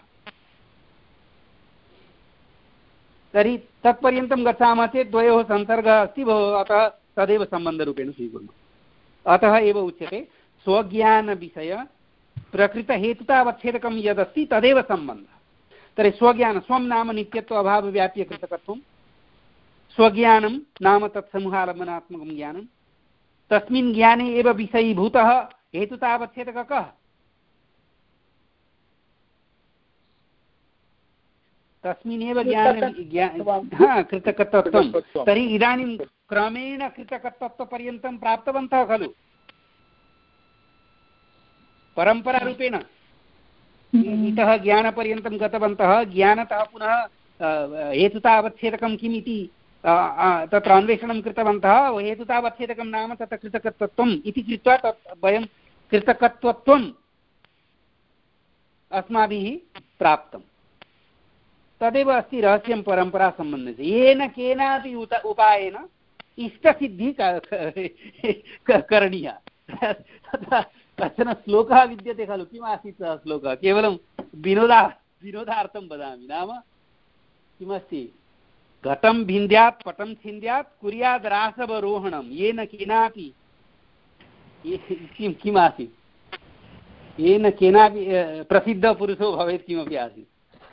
तर्हि तत्पर्यन्तं गच्छामः चेत् द्वयोः संसर्गः अस्ति भोः अतः तदेव सम्बन्धरूपेण स्वीकुर्मः अतः एव उच्यते स्वज्ञानविषय प्रकृतहेतुतावच्छेदकं यदस्ति तदेव सम्बन्धः तर्हि स्वज्ञान स्वं नाम नित्यत्व अभावव्याप्य कृतकत्वं स्वज्ञानं नाम तत्समूहालम्बनात्मकं ज्ञानं तस्मिन् ज्ञाने एव विषयीभूतः हेतुतावच्छेदकः कः तस्मिन्नेव ज्ञान हा कृतकत्वं तर्हि इदानीं क्रमेण कृतकत्वपर्यन्तं प्राप्तवन्तः खलु परम्परारूपेण इतः ज्ञानपर्यन्तं गतवन्तः ज्ञानतः पुनः हेतुतावच्छेदकं किम् इति तत्र अन्वेषणं कृतवन्तः हेतुतावच्छेदकं नाम तत्र कृतकत्वम् इति कृत्वा तत् वयं कृतकत्वत्वम् अस्माभिः प्राप्तं तदेव अस्ति रहस्यं परम्परासम्बन्धस्य येन केनापि उत उपायेन इष्टसिद्धिः करणीया तत्र कश्चन श्लोकः विद्यते खलु किम् आसीत् सः श्लोकः केवलं विनोदा विनोदार्थं वदामि नाम किमस्ति घटं भिन्द्यात् पटं छिन्द्यात् कुर्याद् रासवरोहणं येन केनापि किं किम् आसीत् येन केनापि प्रसिद्धपुरुषो भवेत् किमपि आसीत्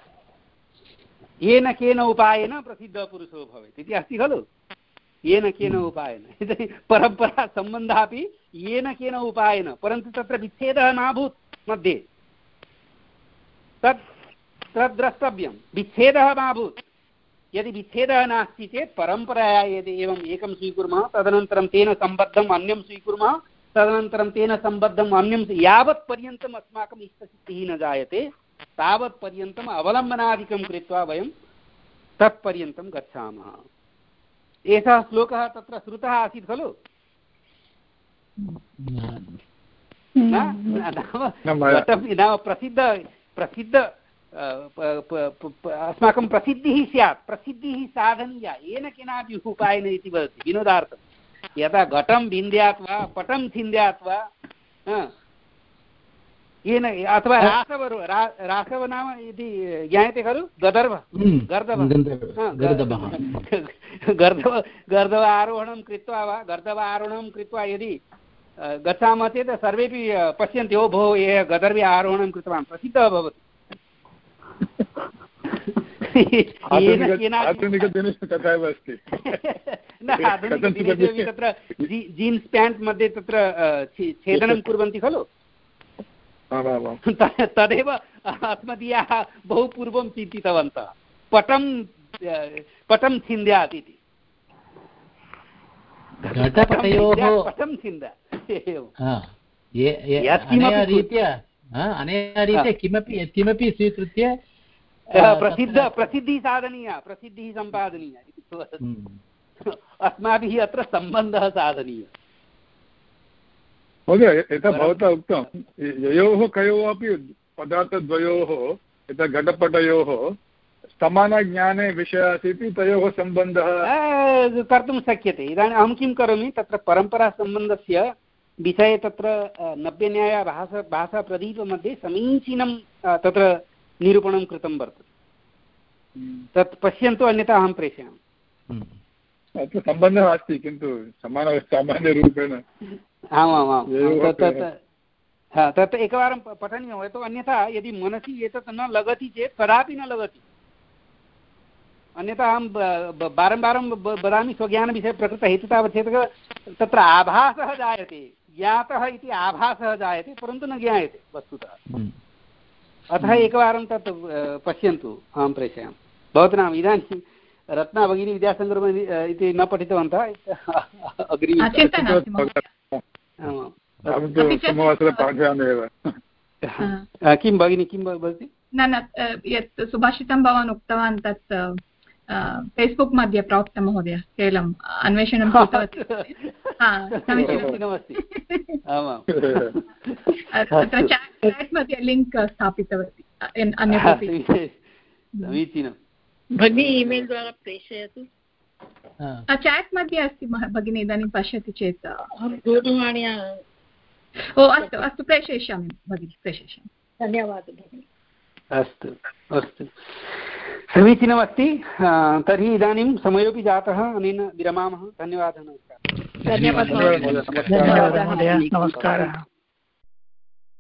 येन केन उपायेन प्रसिद्धपुरुषो भवेत् इति अस्ति खलु येन केन उपायेन परम्परा सम्बन्धः अपि येन केन उपायेन परन्तु तत्र विच्छेदः नाभूत् मध्ये तत् तद् द्रष्टव्यं विच्छेदः नाभूत् यदि विच्छेदः नास्ति चेत् परम्परया यदि एवम् एकं स्वीकुर्मः तदनन्तरं तेन सम्बद्धम् अन्यं स्वीकुर्मः तदनन्तरं तेन सम्बद्धम् अन्यं यावत् पर्यन्तम् अस्माकम् इष्टसिद्धिः न जायते तावत् पर्यन्तम् अवलम्बनादिकं कृत्वा वयं तत्पर्यन्तं गच्छामः एषः श्लोकः तत्र श्रुतः आसीत् खलु नाम प्रसिद्ध प्रसिद्ध अस्माकं प्रसिद्धिः स्यात् प्रसिद्धिः साधनीया येन केनापि उपायेन इति वदति विनोदार्थं यदा घटं भिन्द्यात् वा पटं छिन्द्यात् वा येन अथवा रासव रासव नाम इति ज्ञायते खलु गदर्भ गर्दभ गर्दभ गर्दभ आरोहणं कृत्वा वा गर्दभ आरोहणं कृत्वा यदि गच्छामः चेत् सर्वेपि पश्यन्ति ओ भो ये गदर्भे आरोहणं कृतवान् प्रसिद्धः भवति तथैव अस्ति तत्र जीन्स् प्याण्ट् मध्ये तत्र छेदनं कुर्वन्ति खलु तदेव अस्मदीयाः बहु पूर्वं चिन्तितवन्तः पटं पटं छिन्द्यात् इति पटं छिन्द्यात् अनेन रीत्या किमपि यत्किमपि स्वीकृत्य प्रसिद्ध प्रसिद्धिः साधनीया प्रसिद्धिः सम्पादनीया इति अस्माभिः अत्र सम्बन्धः साधनीयः महोदय यथा भवता उक्तं ययोः कयोः अपि पदार्थद्वयोः यथा घटपटयोः समानज्ञाने विषयः अस्ति तयोः सम्बन्धः कर्तुं शक्यते इदानीम् अहं किं करोमि तत्र परम्परासम्बन्धस्य विषये तत्र नव्यन्याय भाषा भाषाप्रदीपमध्ये समीचीनं तत्र निरूपणं कृतं वर्तते तत् पश्यन्तु अन्यथा अहं प्रेषयामि अत्र सम्बन्धः अस्ति किन्तु समान सामान्यरूपेण आमामां तत् एकवारं पठनीयं यतो अन्यथा यदि मनसि एतत् न लगति चेत् कदापि न लगति अन्यथा अहं वारं वारं वदामि स्वज्ञानविषये प्रकृतहेतुतावच्छेदक तत्र आभासः जायते ज्ञातः इति आभासः जायते परन्तु न ज्ञायते वस्तुतः अतः एकवारं तत् पश्यन्तु अहं प्रेषयामि भवतु इदानीं रत्ना भगिनी विद्यासङ्गम इति न पठितवन्तः किं भगिनी किं वदति न न यत् सुभाषितं भवान् उक्तवान् तत् फेस्बुक् मध्ये प्राप्तं महोदय केवलम् अन्वेषणं कृतवती समीचीनमस्ति तत्र चाट् मध्ये लिङ्क् स्थापितवती समीचीनं भगिनी ईमेल् द्वारा प्रेषयतु चाट् मध्ये अस्ति भगिनी इदानीं पश्यति चेत् दूरवाण्या ओ अस्तु अस्तु प्रेषयिष्यामि भगिनी प्रेषयिष्यामि धन्यवादः भगिनी अस्तु अस्तु समीचीनमस्ति तर्हि इदानीं समयोपि जातः अनेन विरमामः धन्यवादः नमस्कारः धन्यवादः महोदय नमस्कारः।